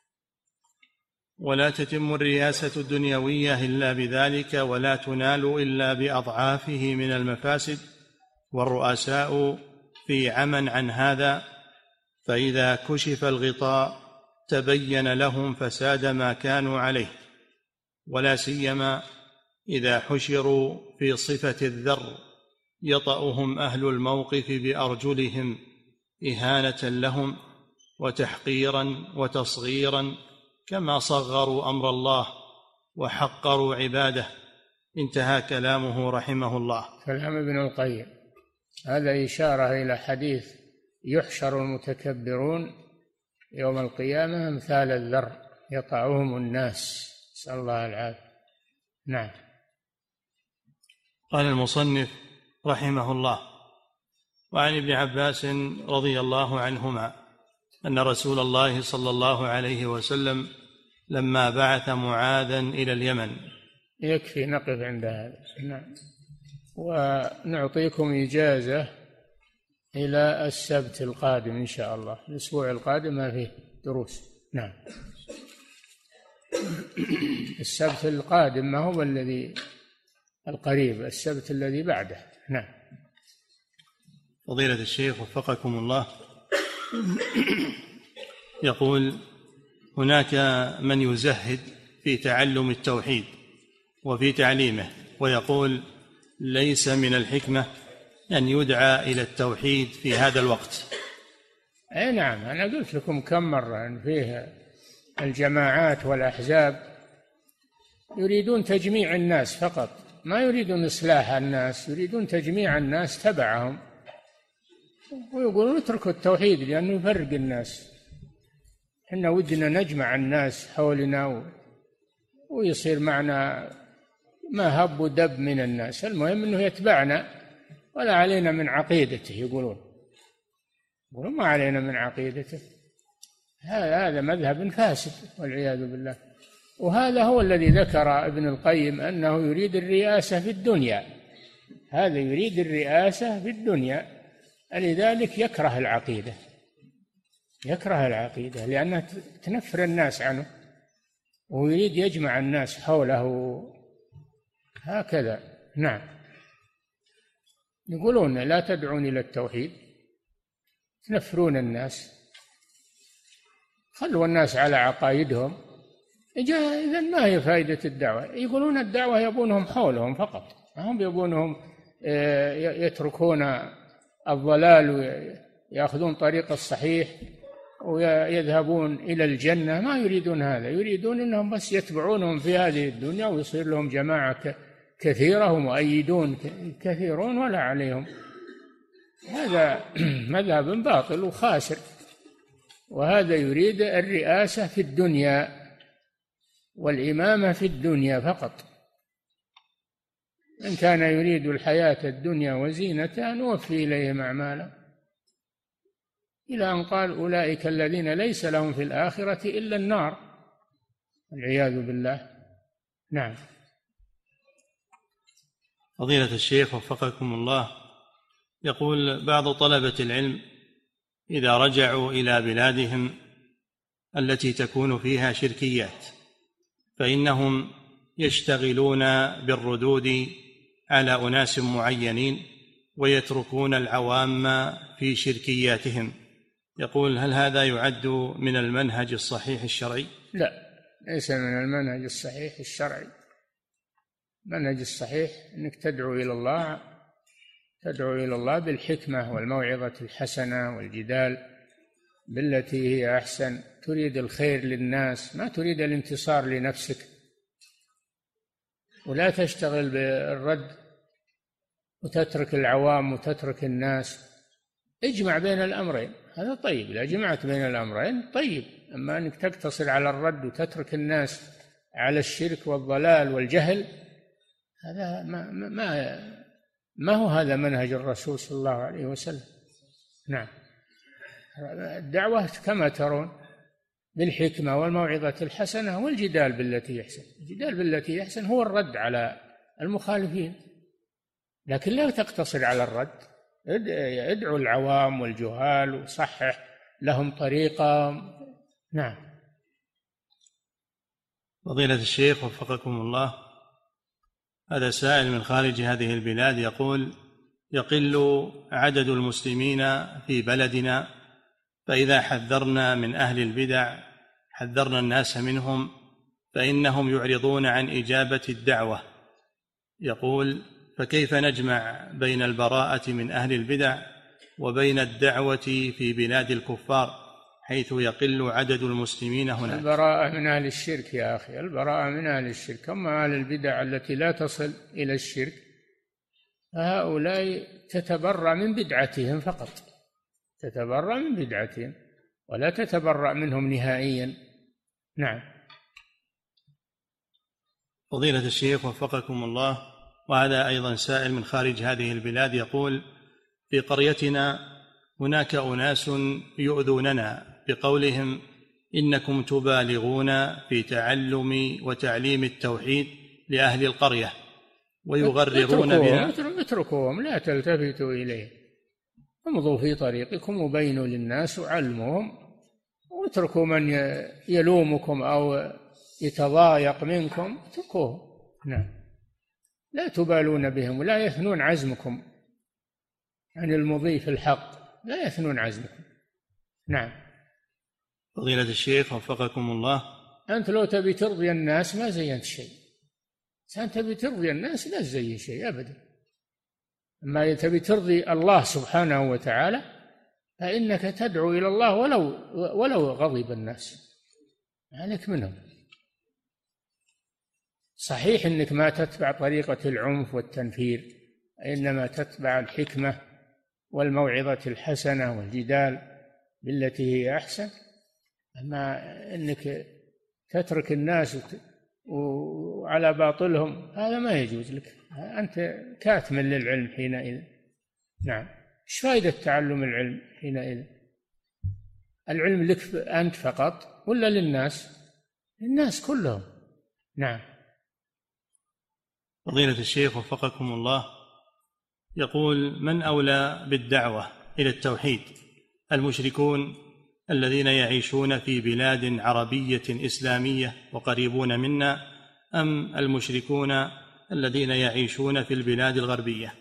ولا تتم الرياسة الدنيوية إلا بذلك، ولا تنال إلا بأضعافه من المفاسد، والرؤساء في عمى عن هذا، فإذا كشف الغطاء تبين لهم فساد ما كانوا عليه، ولا سيما إذا حشروا في صفة الذر يطأهم أهل الموقف بأرجلهم إهانة لهم وتحقيرا وتصغيرا، كما صغروا أمر الله وحقروا عباده. انتهى كلامه رحمه الله. كلام ابن القيم هذا إشارة إلى حديث: يحشر المتكبرون يوم القيامة أمثال الذر يطأهم الناس، نسأل الله العافية. نعم. قال المصنف رحمه الله: وعن ابن عباس رضي الله عنهما أن رسول الله صلى الله عليه وسلم لما بعث معاذا إلى اليمن. يكفي نقف عند هذا. نعم. ونعطيكم إجازة إلى السبت القادم إن شاء الله. الأسبوع القادم ما فيه دروس. نعم. السبت القادم ما هو الذي القريب، السبت الذي بعده. نعم. فضيلة الشيخ وفقكم الله، يقول: هناك من يزهد في تعلم التوحيد وفي تعليمه، ويقول: ليس من الحكمة أن يدعى إلى التوحيد في هذا الوقت. أي نعم، أنا قلت لكم كم مرة أن فيه الجماعات والأحزاب يريدون تجميع الناس فقط، ما يريدون إصلاح الناس، يريدون تجميع الناس تبعهم، ويقولون اتركوا التوحيد لأنه يفرق الناس. إحنا ودنا نجمع الناس حولنا ويصير معنا ما هب ودب من الناس، المهم أنه يتبعنا ولا علينا من عقيدته. يقولون ما علينا من عقيدته. هذا مذهب فاسد والعياذ بالله. وهذا هو الذي ذكر ابن القيم أنه يريد الرئاسة في الدنيا، هذا يريد الرئاسة في الدنيا، لذلك يكره العقيدة، يكره العقيدة لأنها تنفر الناس عنه، ويريد يجمع الناس حوله هكذا. نعم. يقولون لا تدعون إلى التوحيد، تنفرون الناس، خلوا الناس على عقائدهم. إذن ما هي فائدة الدعوة؟ يقولون الدعوة يبونهم حولهم فقط، هم يبونهم يتركون الضلال ويأخذون طريق الصحيح ويذهبون إلى الجنة. ما يريدون هذا، يريدون أنهم بس يتبعونهم في هذه الدنيا ويصير لهم جماعة كثيرة ومؤيدون كثيرون ولا عليهم. هذا مذهب باطل وخاسر. وهذا يريد الرئاسة في الدنيا والإمامة في الدنيا فقط. إن كان يريد الحياة الدنيا وزينتها نوفي إليهم أعمالهم، إلى أن قال: أولئك الذين ليس لهم في الآخرة إلا النار، والعياذ بالله. نعم. فضيلة الشيخ وفقكم الله، يقول: بعض طلبة العلم إذا رجعوا إلى بلادهم التي تكون فيها شركيات فإنهم يشتغلون بالردود على أناس معينين ويتركون العوام في شركياتهم. يقول: هل هذا يعد من المنهج الصحيح الشرعي؟ لا، ليس من المنهج الصحيح الشرعي. المنهج الصحيح أنك تدعو إلى الله بالحكمة والموعظة الحسنة والجدال بالتي هي أحسن، تريد الخير للناس، ما تريد الانتصار لنفسك. ولا تشتغل بالرد وتترك العوام وتترك الناس، اجمع بين الأمرين، هذا طيب. إذا جمعت بين الأمرين طيب. أما أنك تقتصر على الرد وتترك الناس على الشرك والضلال والجهل، هذا ما هو هذا منهج الرسول صلى الله عليه وسلم. نعم. الدعوة كما ترون بالحكمة والموعظة الحسنة والجدال بالتي يحسن. الجدال بالتي يحسن هو الرد على المخالفين، لكن لا تقتصر على الرد. ادعو العوام والجهال وصحح لهم طريقة. نعم. فضيلة الشيخ وفقكم الله، هذا سائل من خارج هذه البلاد يقول: يقل عدد المسلمين في بلدنا، فإذا حذرنا من أهل البدع حذرنا الناس منهم فإنهم يعرضون عن إجابة الدعوة. يقول: فكيف نجمع بين البراءة من أهل البدع وبين الدعوة في بلاد الكفار حيث يقل عدد المسلمين هناك؟ البراءة من أهل الشرك يا أخي، البراءة من أهل الشرك. أما أهل البدع التي لا تصل إلى الشرك فهؤلاء تتبرأ من بدعتهم فقط، تتبرأ من بدعتهم ولا تتبرأ منهم نهائيا. نعم. فضيلة الشيخ وفقكم الله، وهذا أيضا سائل من خارج هذه البلاد يقول: في قريتنا هناك أناس يؤذوننا بقولهم إنكم تبالغون في تعلم وتعليم التوحيد لأهل القرية، ويغررون بها. اتركوهم لا تلتفتوا إليه، امضوا في طريقكم وبينوا للناس وعلموهم، واتركوا من يلومكم أو يتضايق منكم، اتركوه. نعم، لا تبالون بهم ولا يثنون عزمكم عن المضي في الحق، لا يثنون عزمكم. نعم. فضيلة الشيخ وفقكم الله، أنت لو تبي ترضي الناس ما زينت شيء، أنت تبي ترضي الناس لا تزين شيء أبدا. أما تبي ترضي الله سبحانه وتعالى فإنك تدعو إلى الله ولو غضب الناس، عليك منهم. صحيح أنك ما تتبع طريقة العنف والتنفير، إنما تتبع الحكمة والموعظة الحسنة والجدال بالتي هي أحسن. أما أنك تترك الناس وعلى باطلهم هذا ما يجوز لك، أنت كاتم للعلم حينئذ. نعم. إيش فائدة تعلم العلم حينئذ؟ العلم لك أنت فقط ولا للناس؟ للناس كلهم. نعم. فضيلة الشيخ وفقكم الله، يقول: من أولى بالدعوة إلى التوحيد، المشركون الذين يعيشون في بلاد عربية إسلامية وقريبون منا، أم المشركون الذين يعيشون في البلاد الغربية؟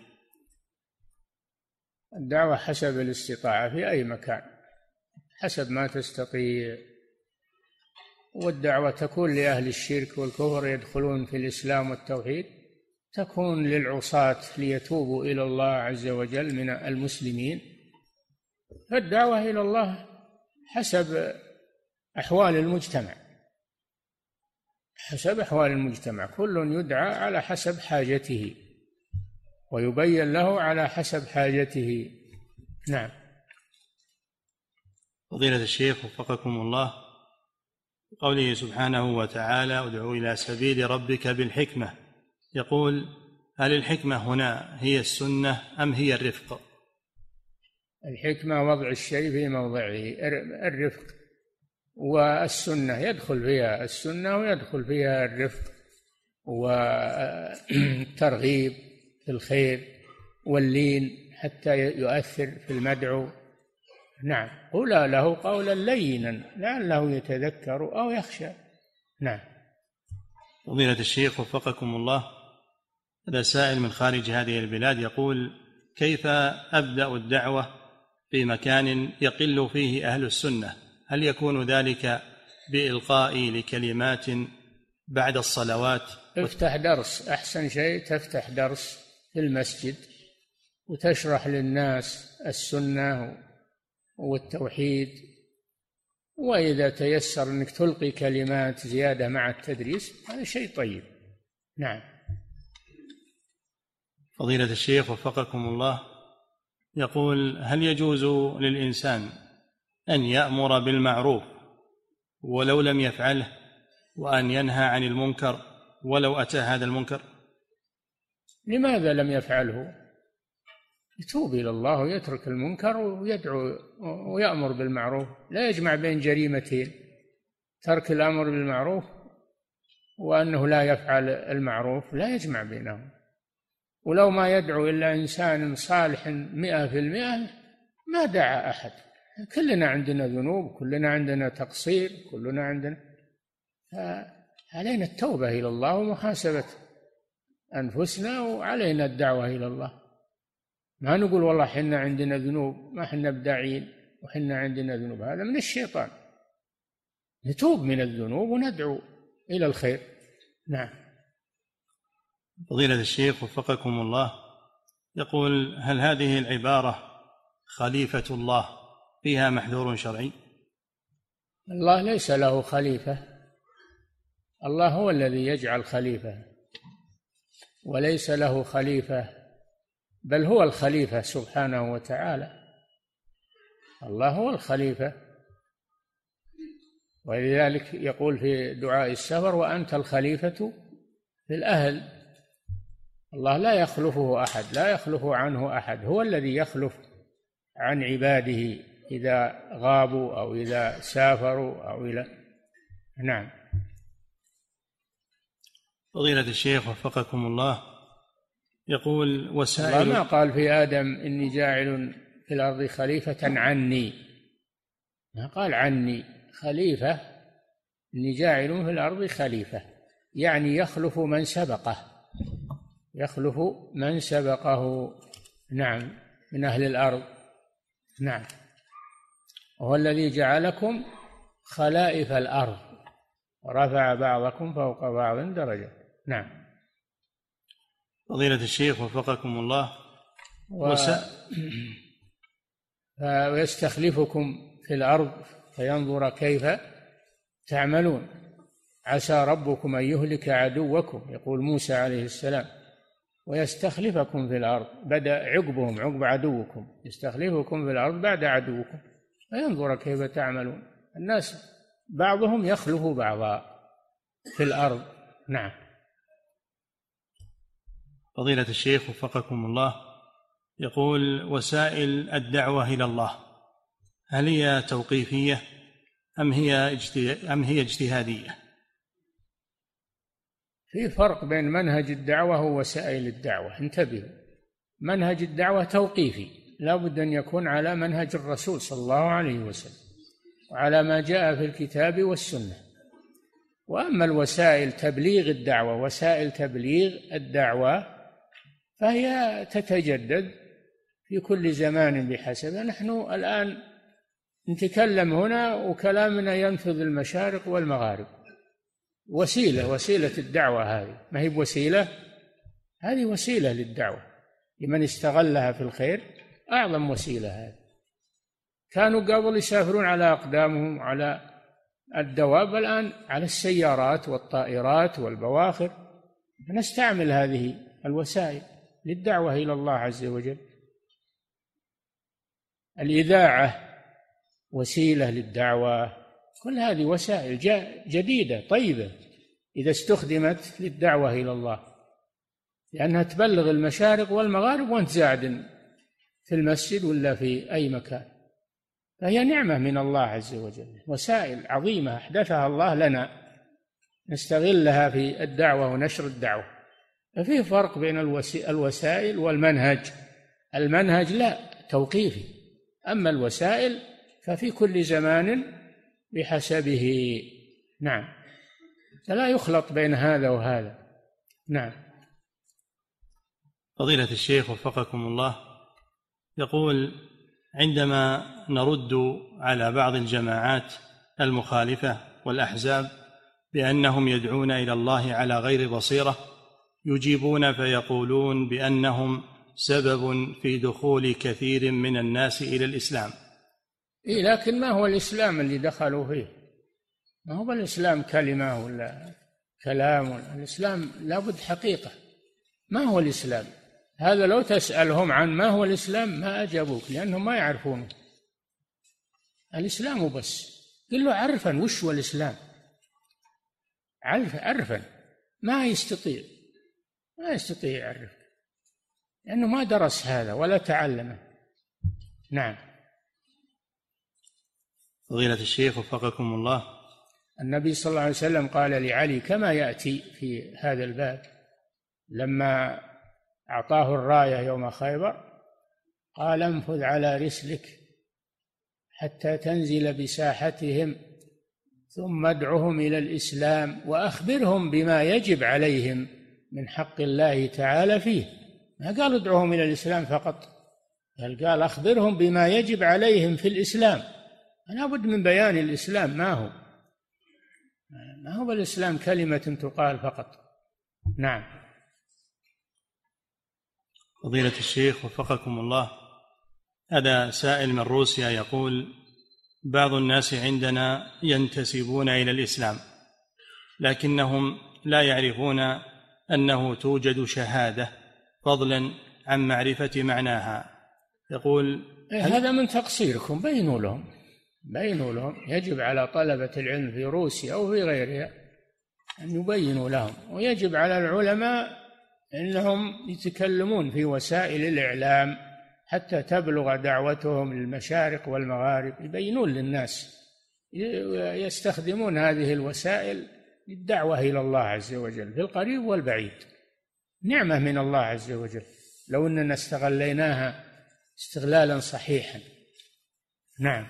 الدعوة حسب الاستطاعة في أي مكان، حسب ما تستطيع. والدعوة تكون لأهل الشرك والكفر يدخلون في الإسلام والتوحيد، تكون للعصاة ليتوبوا إلى الله عز وجل من المسلمين. فالدعوة إلى الله حسب أحوال المجتمع، حسب أحوال المجتمع، كل يدعى على حسب حاجته ويبين له على حسب حاجته. نعم. فضيلة الشيخ وفقكم الله، قوله سبحانه وتعالى: ادعو إلى سبيل ربك بالحكمة، يقول: هل الحكمة هنا هي السنة أم هي الرفق؟ الحكمة وضع الشيء في موضعه، الرفق والسنة يدخل فيها السنة ويدخل فيها الرفق والترغيب في الخير واللين حتى يؤثر في المدعو. نعم. قولا له قولا لينا لعله يتذكر أو يخشى. نعم. فضيلة الشيخ وفقكم الله، هذا سائل من خارج هذه البلاد يقول: كيف أبدأ الدعوة في مكان يقل فيه أهل السنة؟ هل يكون ذلك بإلقاء لكلمات بعد الصلوات؟ افتح درس، أحسن شيء تفتح درس في المسجد وتشرح للناس السنة والتوحيد، وإذا تيسر أنك تلقي كلمات زيادة مع التدريس هذا شيء طيب. نعم. فضيلة الشيخ وفقكم الله، يقول: هل يجوز للإنسان أن يأمر بالمعروف ولو لم يفعله، وأن ينهى عن المنكر ولو أتى هذا المنكر؟ لماذا لم يفعله؟ يتوب إلى الله ويترك المنكر ويدعو ويأمر بالمعروف، لا يجمع بين جريمتين، ترك الأمر بالمعروف وأنه لا يفعل المعروف، لا يجمع بينهم. ولو ما يدعو إلا إنسان صالح 100% ما دعا أحد. كلنا عندنا ذنوب، كلنا عندنا تقصير، كلنا عندنا، علينا التوبة إلى الله ومحاسبة أنفسنا، وعلينا الدعوة إلى الله. ما نقول والله حنا عندنا ذنوب ما حنا بداعين وحنا عندنا ذنوب، هذا من الشيطان. نتوب من الذنوب وندعو إلى الخير. نعم. فضيلة الشيخ وفقكم الله، يقول: هل هذه العبارة خليفة الله فيها محذور شرعي؟ الله ليس له خليفة، الله هو الذي يجعل خليفة، وليس له خليفة، بل هو الخليفة سبحانه وتعالى. الله هو الخليفة، ولذلك يقول في دعاء السفر: وأنت الخليفة في الأهل. الله لا يخلفه أحد، لا يخلف عنه أحد، هو الذي يخلف عن عباده إذا غابوا أو إذا سافروا أو إلى. نعم. فضيلة الشيخ وفقكم الله، يقول الله وسائل. ما قال في آدم إني جاعل في الأرض خليفة عني، ما قال عني خليفة، إني جاعل في الأرض خليفة، يعني يخلف من سبقه، يخلف من سبقه، نعم، من أهل الأرض. نعم، وهو الذي جعلكم خلائف الأرض ورفع بعضكم فوق بعض درجات. نعم. فضيلة الشيخ وفقكم الله. ويستخلفكم في الأرض فينظر كيف تعملون. عسى ربكم أن يهلك عدوكم، يقول موسى عليه السلام، ويستخلفكم في الأرض، بدأ عقبهم، عقب عدوكم، يستخلفكم في الأرض بعد عدوكم فينظر كيف تعملون. الناس بعضهم يخلف بعضا في الأرض. نعم. فضيلة الشيخ وفقكم الله، يقول وسائل الدعوة إلى الله هل هي توقيفية أم هي اجتهادية؟ في فرق بين منهج الدعوة ووسائل الدعوة، انتبهوا. منهج الدعوة توقيفي، لا بد أن يكون على منهج الرسول صلى الله عليه وسلم وعلى ما جاء في الكتاب والسنة. وأما الوسائل تبليغ الدعوة، وسائل تبليغ الدعوة فهي تتجدد في كل زمان بحسب. نحن الآن نتكلم هنا وكلامنا ينفذ المشارق والمغارب، وسيلة الدعوة هذه، ما هي بوسيلة، هذه وسيلة للدعوة لمن استغلها في الخير، أعظم وسيلة هذه. كانوا قبل يسافرون على أقدامهم على الدواب، الآن على السيارات والطائرات والبواخر. نستعمل هذه الوسائل للدعوة إلى الله عز وجل. الإذاعة وسيلة للدعوة، كل هذه وسائل جديدة طيبة إذا استخدمت للدعوة إلى الله، لأنها تبلغ المشارق والمغارب وأنت زاعد في المسجد ولا في أي مكان، فهي نعمة من الله عز وجل، وسائل عظيمة أحدثها الله لنا نستغلها في الدعوة ونشر الدعوة. ففيه فرق بين الوسائل والمنهج. المنهج لا، توقيفي، أما الوسائل ففي كل زمان بحسبه. نعم، فلا يخلط بين هذا وهذا. نعم. فضيلة الشيخ وفقكم الله، يقول عندما نرد على بعض الجماعات المخالفة والأحزاب بأنهم يدعون إلى الله على غير بصيرة، يجيبون فيقولون بأنهم سبب في دخول كثير من الناس إلى الإسلام. لكن ما هو الإسلام اللي دخلوا فيه؟ ما هو الإسلام كلمة ولا كلام؟ الإسلام لابد حقيقة. ما هو الإسلام؟ هذا لو تسألهم عن ما هو الإسلام ما أجابوك، لأنهم ما يعرفونه. الإسلام بس قل له عرفا وش هو الإسلام، عرفا، ما يستطيع يعرف، لأنه ما درس هذا ولا تعلمه. نعم. فضيلة الشيخ وفقكم الله، النبي صلى الله عليه وسلم قال لعلي كما يأتي في هذا الباب، لما أعطاه الراية يوم خيبر قال انفذ على رسلك حتى تنزل بساحتهم ثم ادعهم إلى الإسلام وأخبرهم بما يجب عليهم من حق الله تعالى فيه. ما قال ادعوهم إلى الإسلام فقط، بل قال أخبرهم بما يجب عليهم في الإسلام. لا بد من بيان الإسلام ما هو الإسلام كلمة تقال فقط. نعم. فضيلة الشيخ وفقكم الله، هذا سائل من روسيا يقول بعض الناس عندنا ينتسبون إلى الإسلام لكنهم لا يعرفون أنه توجد شهادة فضلا عن معرفة معناها. يقول هذا من تقصيركم، بينوا لهم. يجب على طلبة العلم في روسيا أو في غيرها أن يبينوا لهم، ويجب على العلماء أنهم يتكلمون في وسائل الإعلام حتى تبلغ دعوتهم للمشارق والمغارب، يبينون للناس، يستخدمون هذه الوسائل للدعوة إلى الله عز وجل في القريب والبعيد. نعمة من الله عز وجل لو أننا استغليناها استغلالا صحيحا. نعم.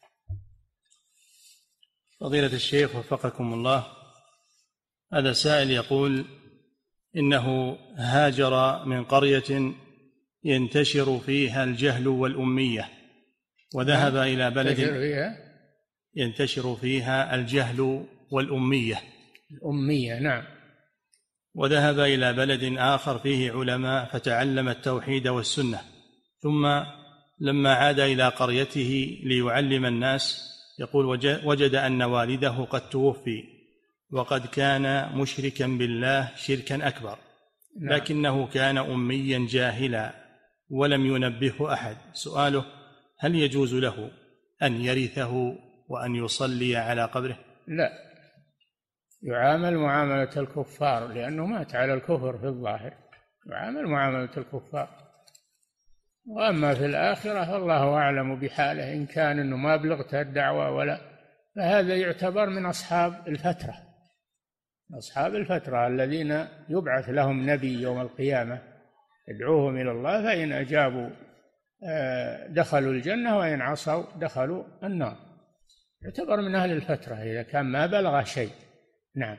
فضيلة الشيخ وفقكم الله، هذا سائل يقول إنه هاجر من قرية ينتشر فيها الجهل والأمية وذهب إلى بلد ينتشر فيها الجهل والأمية. الأمية، نعم. وذهب إلى بلد آخر فيه علماء فتعلم التوحيد والسنة، ثم لما عاد إلى قريته ليعلم الناس يقول وجد أن والده قد توفي وقد كان مشركا بالله شركا أكبر، لكنه كان أميا جاهلا ولم ينبهه أحد. سؤاله: هل يجوز له أن يرثه وأن يصلي على قبره؟ لا، يعامل معاملة الكفار لأنه مات على الكفر في الظاهر، يعامل معاملة الكفار. وأما في الآخرة فالله أعلم بحاله، إن كان أنه ما بلغته الدعوة ولا، فهذا يعتبر من أصحاب الفترة، أصحاب الفترة الذين يبعث لهم نبي يوم القيامة يدعوهم إلى الله، فإن أجابوا دخلوا الجنة وإن عصوا دخلوا النار، يعتبر من أهل الفترة إذا كان ما بلغ شيء. نعم.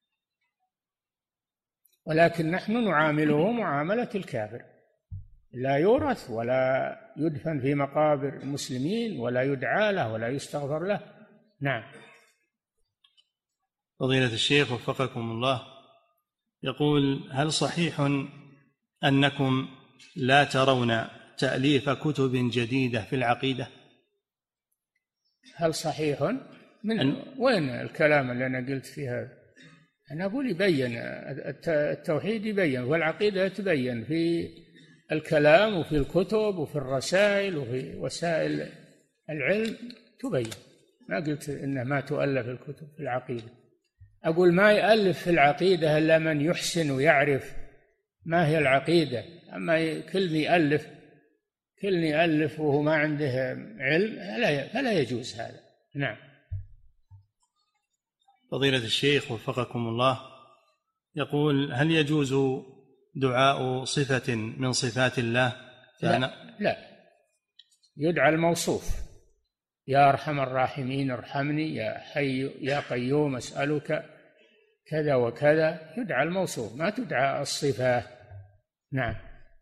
ولكن نحن نعامله معاملة الكافر، لا يورث ولا يدفن في مقابر المسلمين ولا يدعى له ولا يستغفر له. نعم. فضيلة الشيخ وفقكم الله، يقول: هل صحيح أنكم لا ترون تأليف كتب جديدة في العقيدة؟ هل صحيح؟ من وين الكلام اللي أنا قلت في هذا؟ أنا أقول يبين التوحيد، يبين والعقيدة تبين في الكلام وفي الكتب وفي الرسائل وفي وسائل العلم تبين. ما قلت إنه ما تؤلف الكتب في العقيدة، أقول ما يؤلف في العقيدة إلا من يحسن ويعرف ما هي العقيدة. أما كل يؤلف وهو ما عنده علم فلا يجوز هذا. نعم. فضيلة الشيخ وفقكم الله، يقول: هل يجوز دعاء صفة من صفات الله؟ لا، يدعى الموصوف: يا أرحم الراحمين ارحمني، يا حي يا قيوم أسألك كذا وكذا، يدعى الموصوف، ما تدعى الصفة. نعم.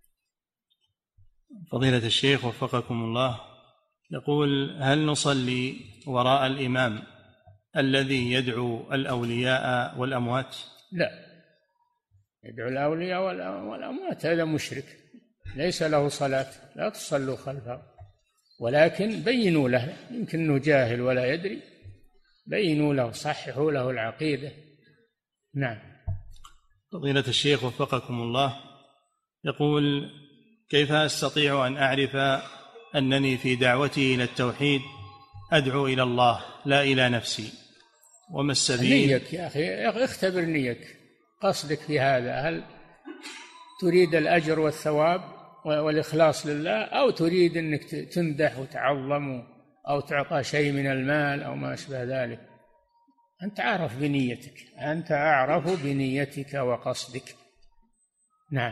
فضيلة الشيخ وفقكم الله، يقول: هل نصلي وراء الإمام الذي يدعو الأولياء والأموات؟ لا، يدعو الأولياء والأموات هذا مشرك ليس له صلاة، لا تصلوا خلفه، ولكن بينوا له، يمكن أنه جاهل ولا يدري، بينوا له، صححوا له العقيدة. نعم. فضيلة الشيخ وفقكم الله، يقول: كيف أستطيع أن أعرف أنني في دعوتي إلى التوحيد أدعو إلى الله لا إلى نفسي؟ وما السبيل؟ نيك يا أخي، اختبر نيك، قصدك في هذا، هل تريد الأجر والثواب والإخلاص لله، أو تريد أنك تمدح وتعظم أو تعطى شيء من المال أو ما أشبه ذلك؟ أنت أعرف بنيتك، أنت أعرف بنيتك وقصدك. نعم.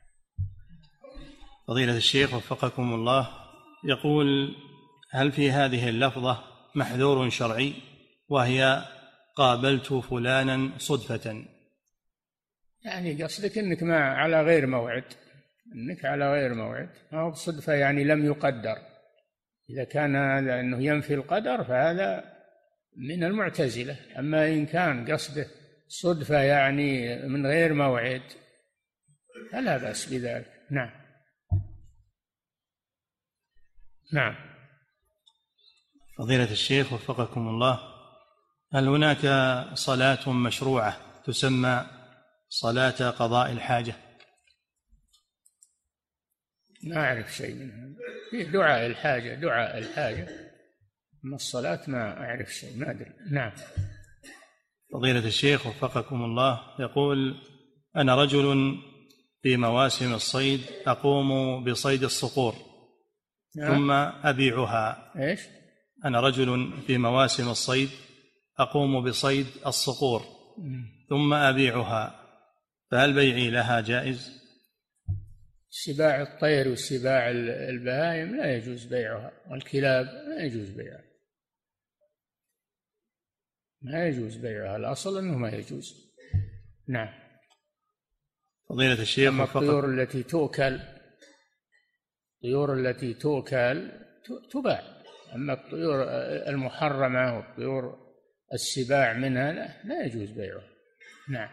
فضيلة الشيخ وفقكم الله، يقول: هل في هذه اللفظة محذور شرعي وهي قابلت فلانا صدفة؟ يعني قصدك أنك ما على غير موعد، أنك على غير موعد، أو صدفة يعني لم يقدر. إذا كان هذا أنه ينفي القدر فهذا من المعتزلة. أما إن كان قصده صدفة يعني من غير موعد فلا بأس بذلك. نعم. نعم. فضيلة الشيخ وفقكم الله، هل هناك صلاة مشروعة تسمى صلاة قضاء الحاجة؟ ما أعرف شيء منها، في دعاء الحاجة، أما الصلاة ما أعرف شيء، ما أدري. نعم. فضيلة الشيخ وفقكم الله، يقول: أنا رجل في مواسم الصيد أقوم بصيد الصقور ثم أبيعها. إيش؟ أنا رجل في مواسم الصيد أقوم بصيد الصقور ثم أبيعها، فهل بيعي لها جائز؟ سباع الطير وسباع البهائم لا يجوز بيعها، والكلاب لا يجوز بيعها، ما يجوز بيعها، الأصل أنه ما يجوز. نعم. فضيلة الشيخ أما الطيور التي تؤكل، الطيور التي تؤكل تباع، أما الطيور المحرمة والطيور السباع منها لا يجوز بيعها. نعم.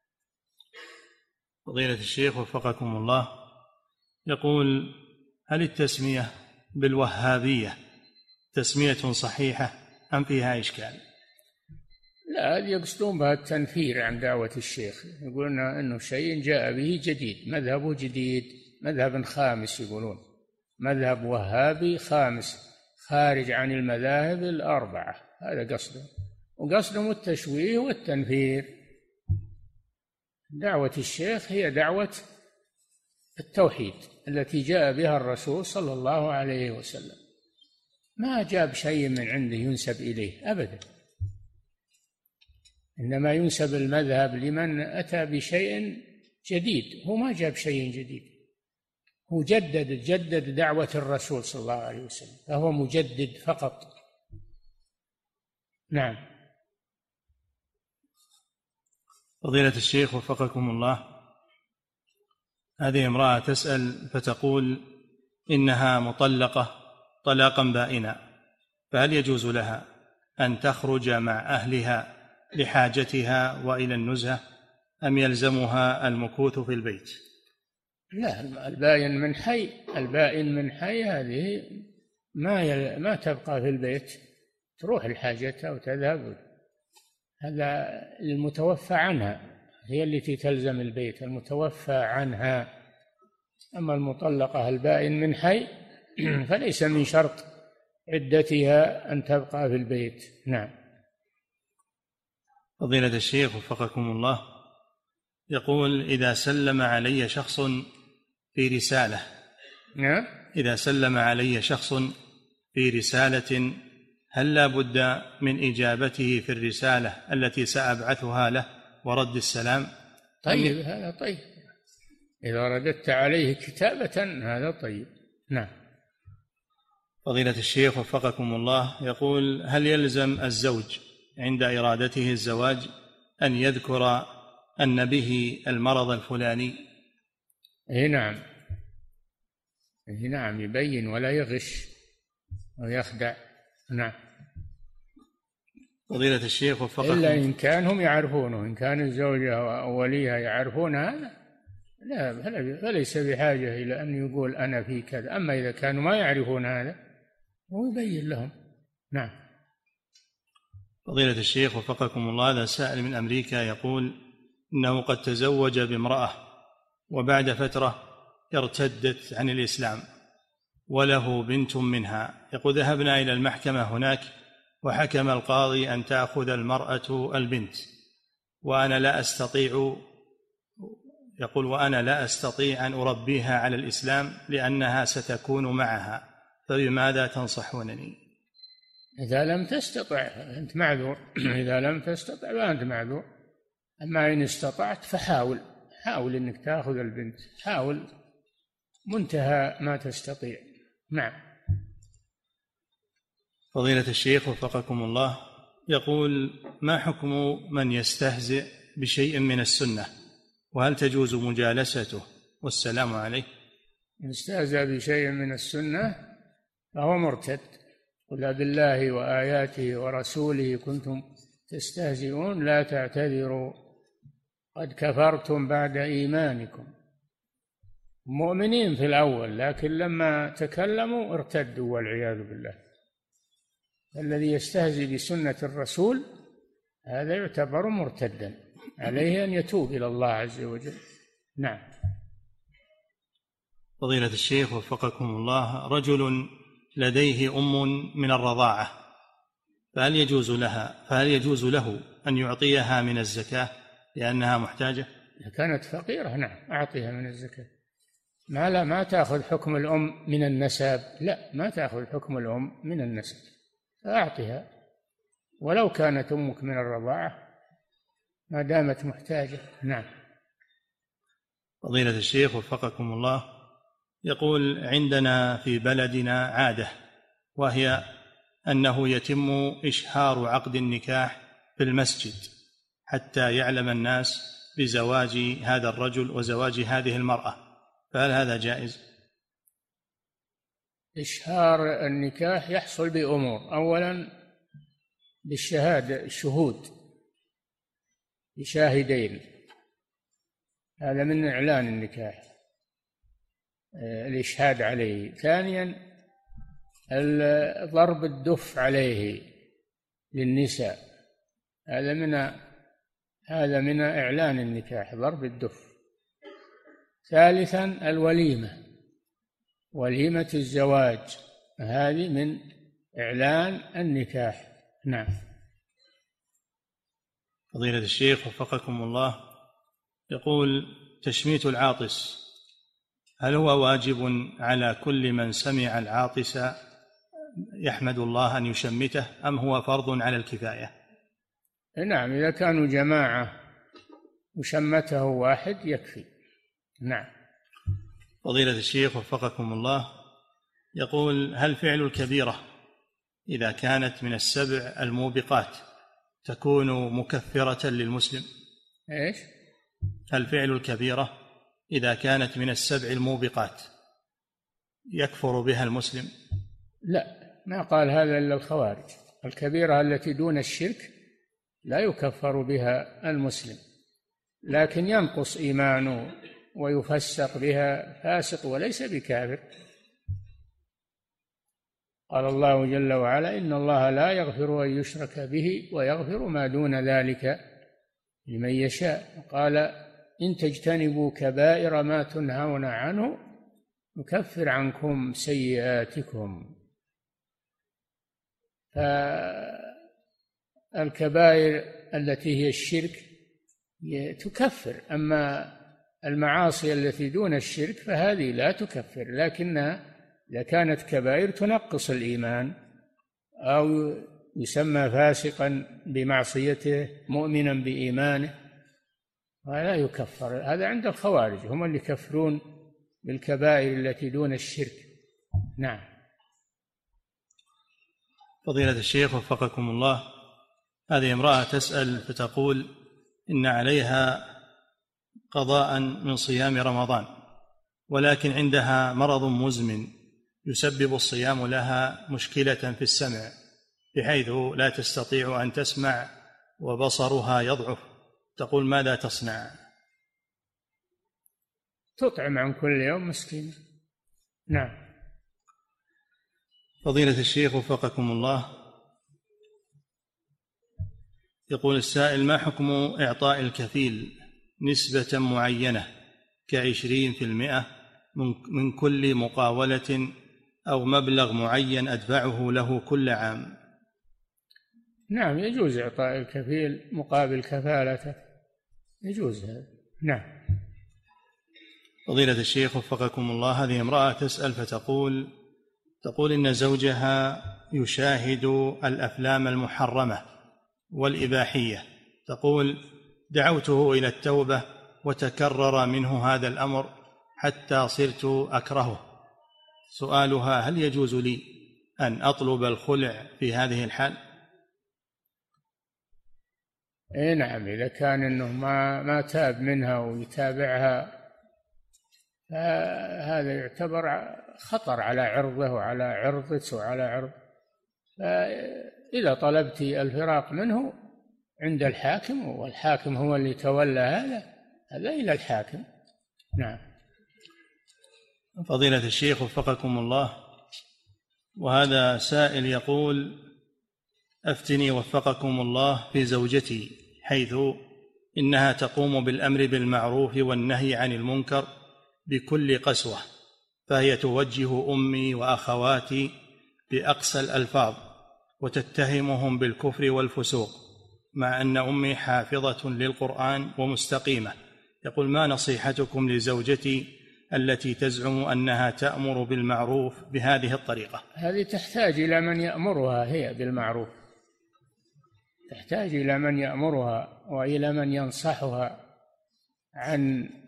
فضيلة الشيخ وفقكم الله، يقول: هل التسمية بالوهابية تسمية صحيحة أم فيها إشكال؟ لا، يقصدون بها التنفير عن دعوة الشيخ، يقولون أنه شيء جاء به جديد، مذهبه جديد، مذهب خامس، يقولون مذهب وهابي خامس خارج عن المذاهب الأربعة، هذا قصدهم، وقصدهم التشويه والتنفير. دعوة الشيخ هي دعوة التوحيد التي جاء بها الرسول صلى الله عليه وسلم، ما جاب شيء من عنده ينسب إليه أبدا، إنما ينسب المذهب لمن أتى بشيء جديد، هو ما جاب شيء جديد، هو جدد دعوة الرسول صلى الله عليه وسلم، فهو مجدد فقط. نعم. فضيلة الشيخ وفقكم الله، هذه امرأة تسأل فتقول إنها مطلقة طلاقا بائنا، فهل يجوز لها أن تخرج مع أهلها لحاجتها وإلى النزهة أم يلزمها المكوث في البيت؟ لا، البائن من حي هذه ما تبقى في البيت، تروح لحاجتها وتذهب، هذا المتوفى عنها، هي التي تلزم البيت، المتوفى عنها. أما المطلقة البائن من حي فليس من شرط عدتها أن تبقى في البيت. نعم. فضيلة الشيخ وفقكم الله، يقول: إذا سلم علي شخص في رسالة، نعم، إذا سلم علي شخص في رسالة هل لا بد من إجابته في الرسالة التي سأبعثها له ورد السلام؟ طيب، هذا طيب، إذا رددت عليه كتابة هذا طيب. نعم. فضيلة الشيخ وفقكم الله، يقول: هل يلزم الزوج عند إرادته الزواج أن يذكر أن به المرض الفلاني؟ نعم، نعم، يبين ولا يغش ويخدع. نعم. فضيلة الشيخ وفقكم، إلا إن كان هم يعرفونه، إن كان الزوجة ووليها يعرفون هذا لا، فليس بحاجة إلى أن يقول أنا في كذا، أما إذا كانوا ما يعرفون هذا هو يبين لهم. نعم. فضيلة الشيخ وفقكم الله، هذا سائل من أمريكا يقول إنه قد تزوج بامرأة وبعد فترة ارتدت عن الإسلام وله بنت منها، يقول: ذهبنا إلى المحكمة هناك وحكم القاضي أن تأخذ المرأة البنت، وأنا لا أستطيع، يقول: وأنا لا أستطيع أن أربيها على الإسلام لأنها ستكون معها، فبماذا تنصحونني؟ إذا لم تستطع أنت معذور إذا لم تستطع فأنت معذور، أما إن استطعت فحاول أنك تأخذ البنت، حاول منتهى ما تستطيع. نعم. فضيلة الشيخ وفقكم الله، يقول: ما حكم من يستهزئ بشيء من السنة، وهل تجوز مجالسته؟ والسلام عليه. من استهزأ بشيء من السنة فهو مرتد، قل بالله وآياته ورسوله كنتم تستهزئون لا تعتذروا قد كفرتم بعد إيمانكم. مؤمنين في الأول لكن لما تكلموا ارتدوا والعياذ بالله. الذي يستهزئ بسنة الرسول هذا يعتبر مرتدا، عليه أن يتوب إلى الله عز وجل. نعم. فضيلة الشيخ وفقكم الله، رجل لديه أم من الرضاعة، فهل يجوز له أن يعطيها من الزكاة لأنها محتاجة؟ إذا كانت فقيرة نعم أعطيها من الزكاة، ما تأخذ حكم الأم من النسب، لا، ما تأخذ حكم الأم من النسب، فأعطيها ولو كانت أمك من الرضاعة ما دامت محتاجة. نعم. فضيلة الشيخ وفقكم الله، يقول: عندنا في بلدنا عادة، وهي أنه يتم إشهار عقد النكاح في المسجد حتى يعلم الناس بزواج هذا الرجل وزواج هذه المرأة، فهل هذا جائز؟ إشهار النكاح يحصل بأمور: أولا بالشهادة، الشهود بشاهدين، هذا من إعلان النكاح، الإشهاد عليه. ثانيا ضرب الدف عليه للنساء، هذا من إعلان النكاح، ضرب الدف. ثالثا الوليمة، وليمة الزواج، هذه من إعلان النكاح. نعم. فضيلة الشيخ وفقكم الله، يقول: تشميت العاطس هل هو واجب على كل من سمع العاطس يحمد الله أن يشمته، أم هو فرض على الكفاية؟ نعم، إذا كانوا جماعة وشمته واحد يكفي. نعم. فضيلة الشيخ وفقكم الله، يقول: هل فعل الكبيرة إذا كانت من السبع الموبقات تكون مكفرة للمسلم؟ إيش؟ هل فعل الكبيرة إذا كانت من السبع الموبقات يكفر بها المسلم؟ لا، ما قال هذا إلا الخوارج. الكبيرة التي دون الشرك لا يكفر بها المسلم، لكن ينقص إيمانه ويفسق بها فاسق وليس بكافر. قال الله جل وعلا: إن الله لا يغفر أن يشرك به ويغفر ما دون ذلك لمن يشاء. قال: إن تجتنبوا كبائر ما تنهون عنه نكفر عنكم سيئاتكم. فالكبائر التي هي الشرك تكفر، أما المعاصي التي دون الشرك فهذه لا تكفر، لكنها إذا كانت كبائر تنقص الإيمان، أو يسمى فاسقا بمعصيته مؤمنا بإيمانه، ولا يكفر. هذا عند الخوارج، هم اللي يكفرون بالكبائر التي دون الشرك. نعم. فضيلة الشيخ وفقكم الله، هذه امرأة تسأل فتقول إن عليها قضاء من صيام رمضان، ولكن عندها مرض مزمن يسبب الصيام لها مشكلة في السمع، بحيث لا تستطيع أن تسمع وبصرها يضعف. تقول: ماذا تصنع؟ تطعم عن كل يوم مسكين. نعم. فضيلة الشيخ وفقكم الله، يقول السائل: ما حكم إعطاء الكفيل نسبة معينة ك20% من كل مقاولة أو مبلغ معين أدفعه له كل عام؟ نعم، يجوز إعطاء الكفيل مقابل كفالته، يجوز هذا. نعم. فضيلة الشيخ وفقكم الله، هذه امرأة تسأل فتقول إن زوجها يشاهد الأفلام المحرمة والإباحية. تقول: دعوته إلى التوبة وتكرر منه هذا الأمر حتى صرت أكرهه. سؤالها: هل يجوز لي أن أطلب الخلع في هذه الحال؟ نعم، إذا كان أنه ما تاب منها ويتابعها فهذا يعتبر خطر على عرضه وعلى عرضك وعلى عرض. فإذا طلبت الفراق منه عند الحاكم، والحاكم هو اللي تولى هذا إلى الحاكم. نعم. فضيلة الشيخ وفقكم الله، وهذا سائل يقول: أفتني وفقكم الله في زوجتي، حيث إنها تقوم بالأمر بالمعروف والنهي عن المنكر بكل قسوة، فهي توجه أمي وأخواتي بأقسى الألفاظ وتتهمهم بالكفر والفسوق، مع أن أمي حافظة للقرآن ومستقيمة. يقول: ما نصيحتكم لزوجتي التي تزعم أنها تأمر بالمعروف بهذه الطريقة؟ هذه تحتاج إلى من يأمرها هي بالمعروف، تحتاج إلى من يأمرها وإلى من ينصحها عن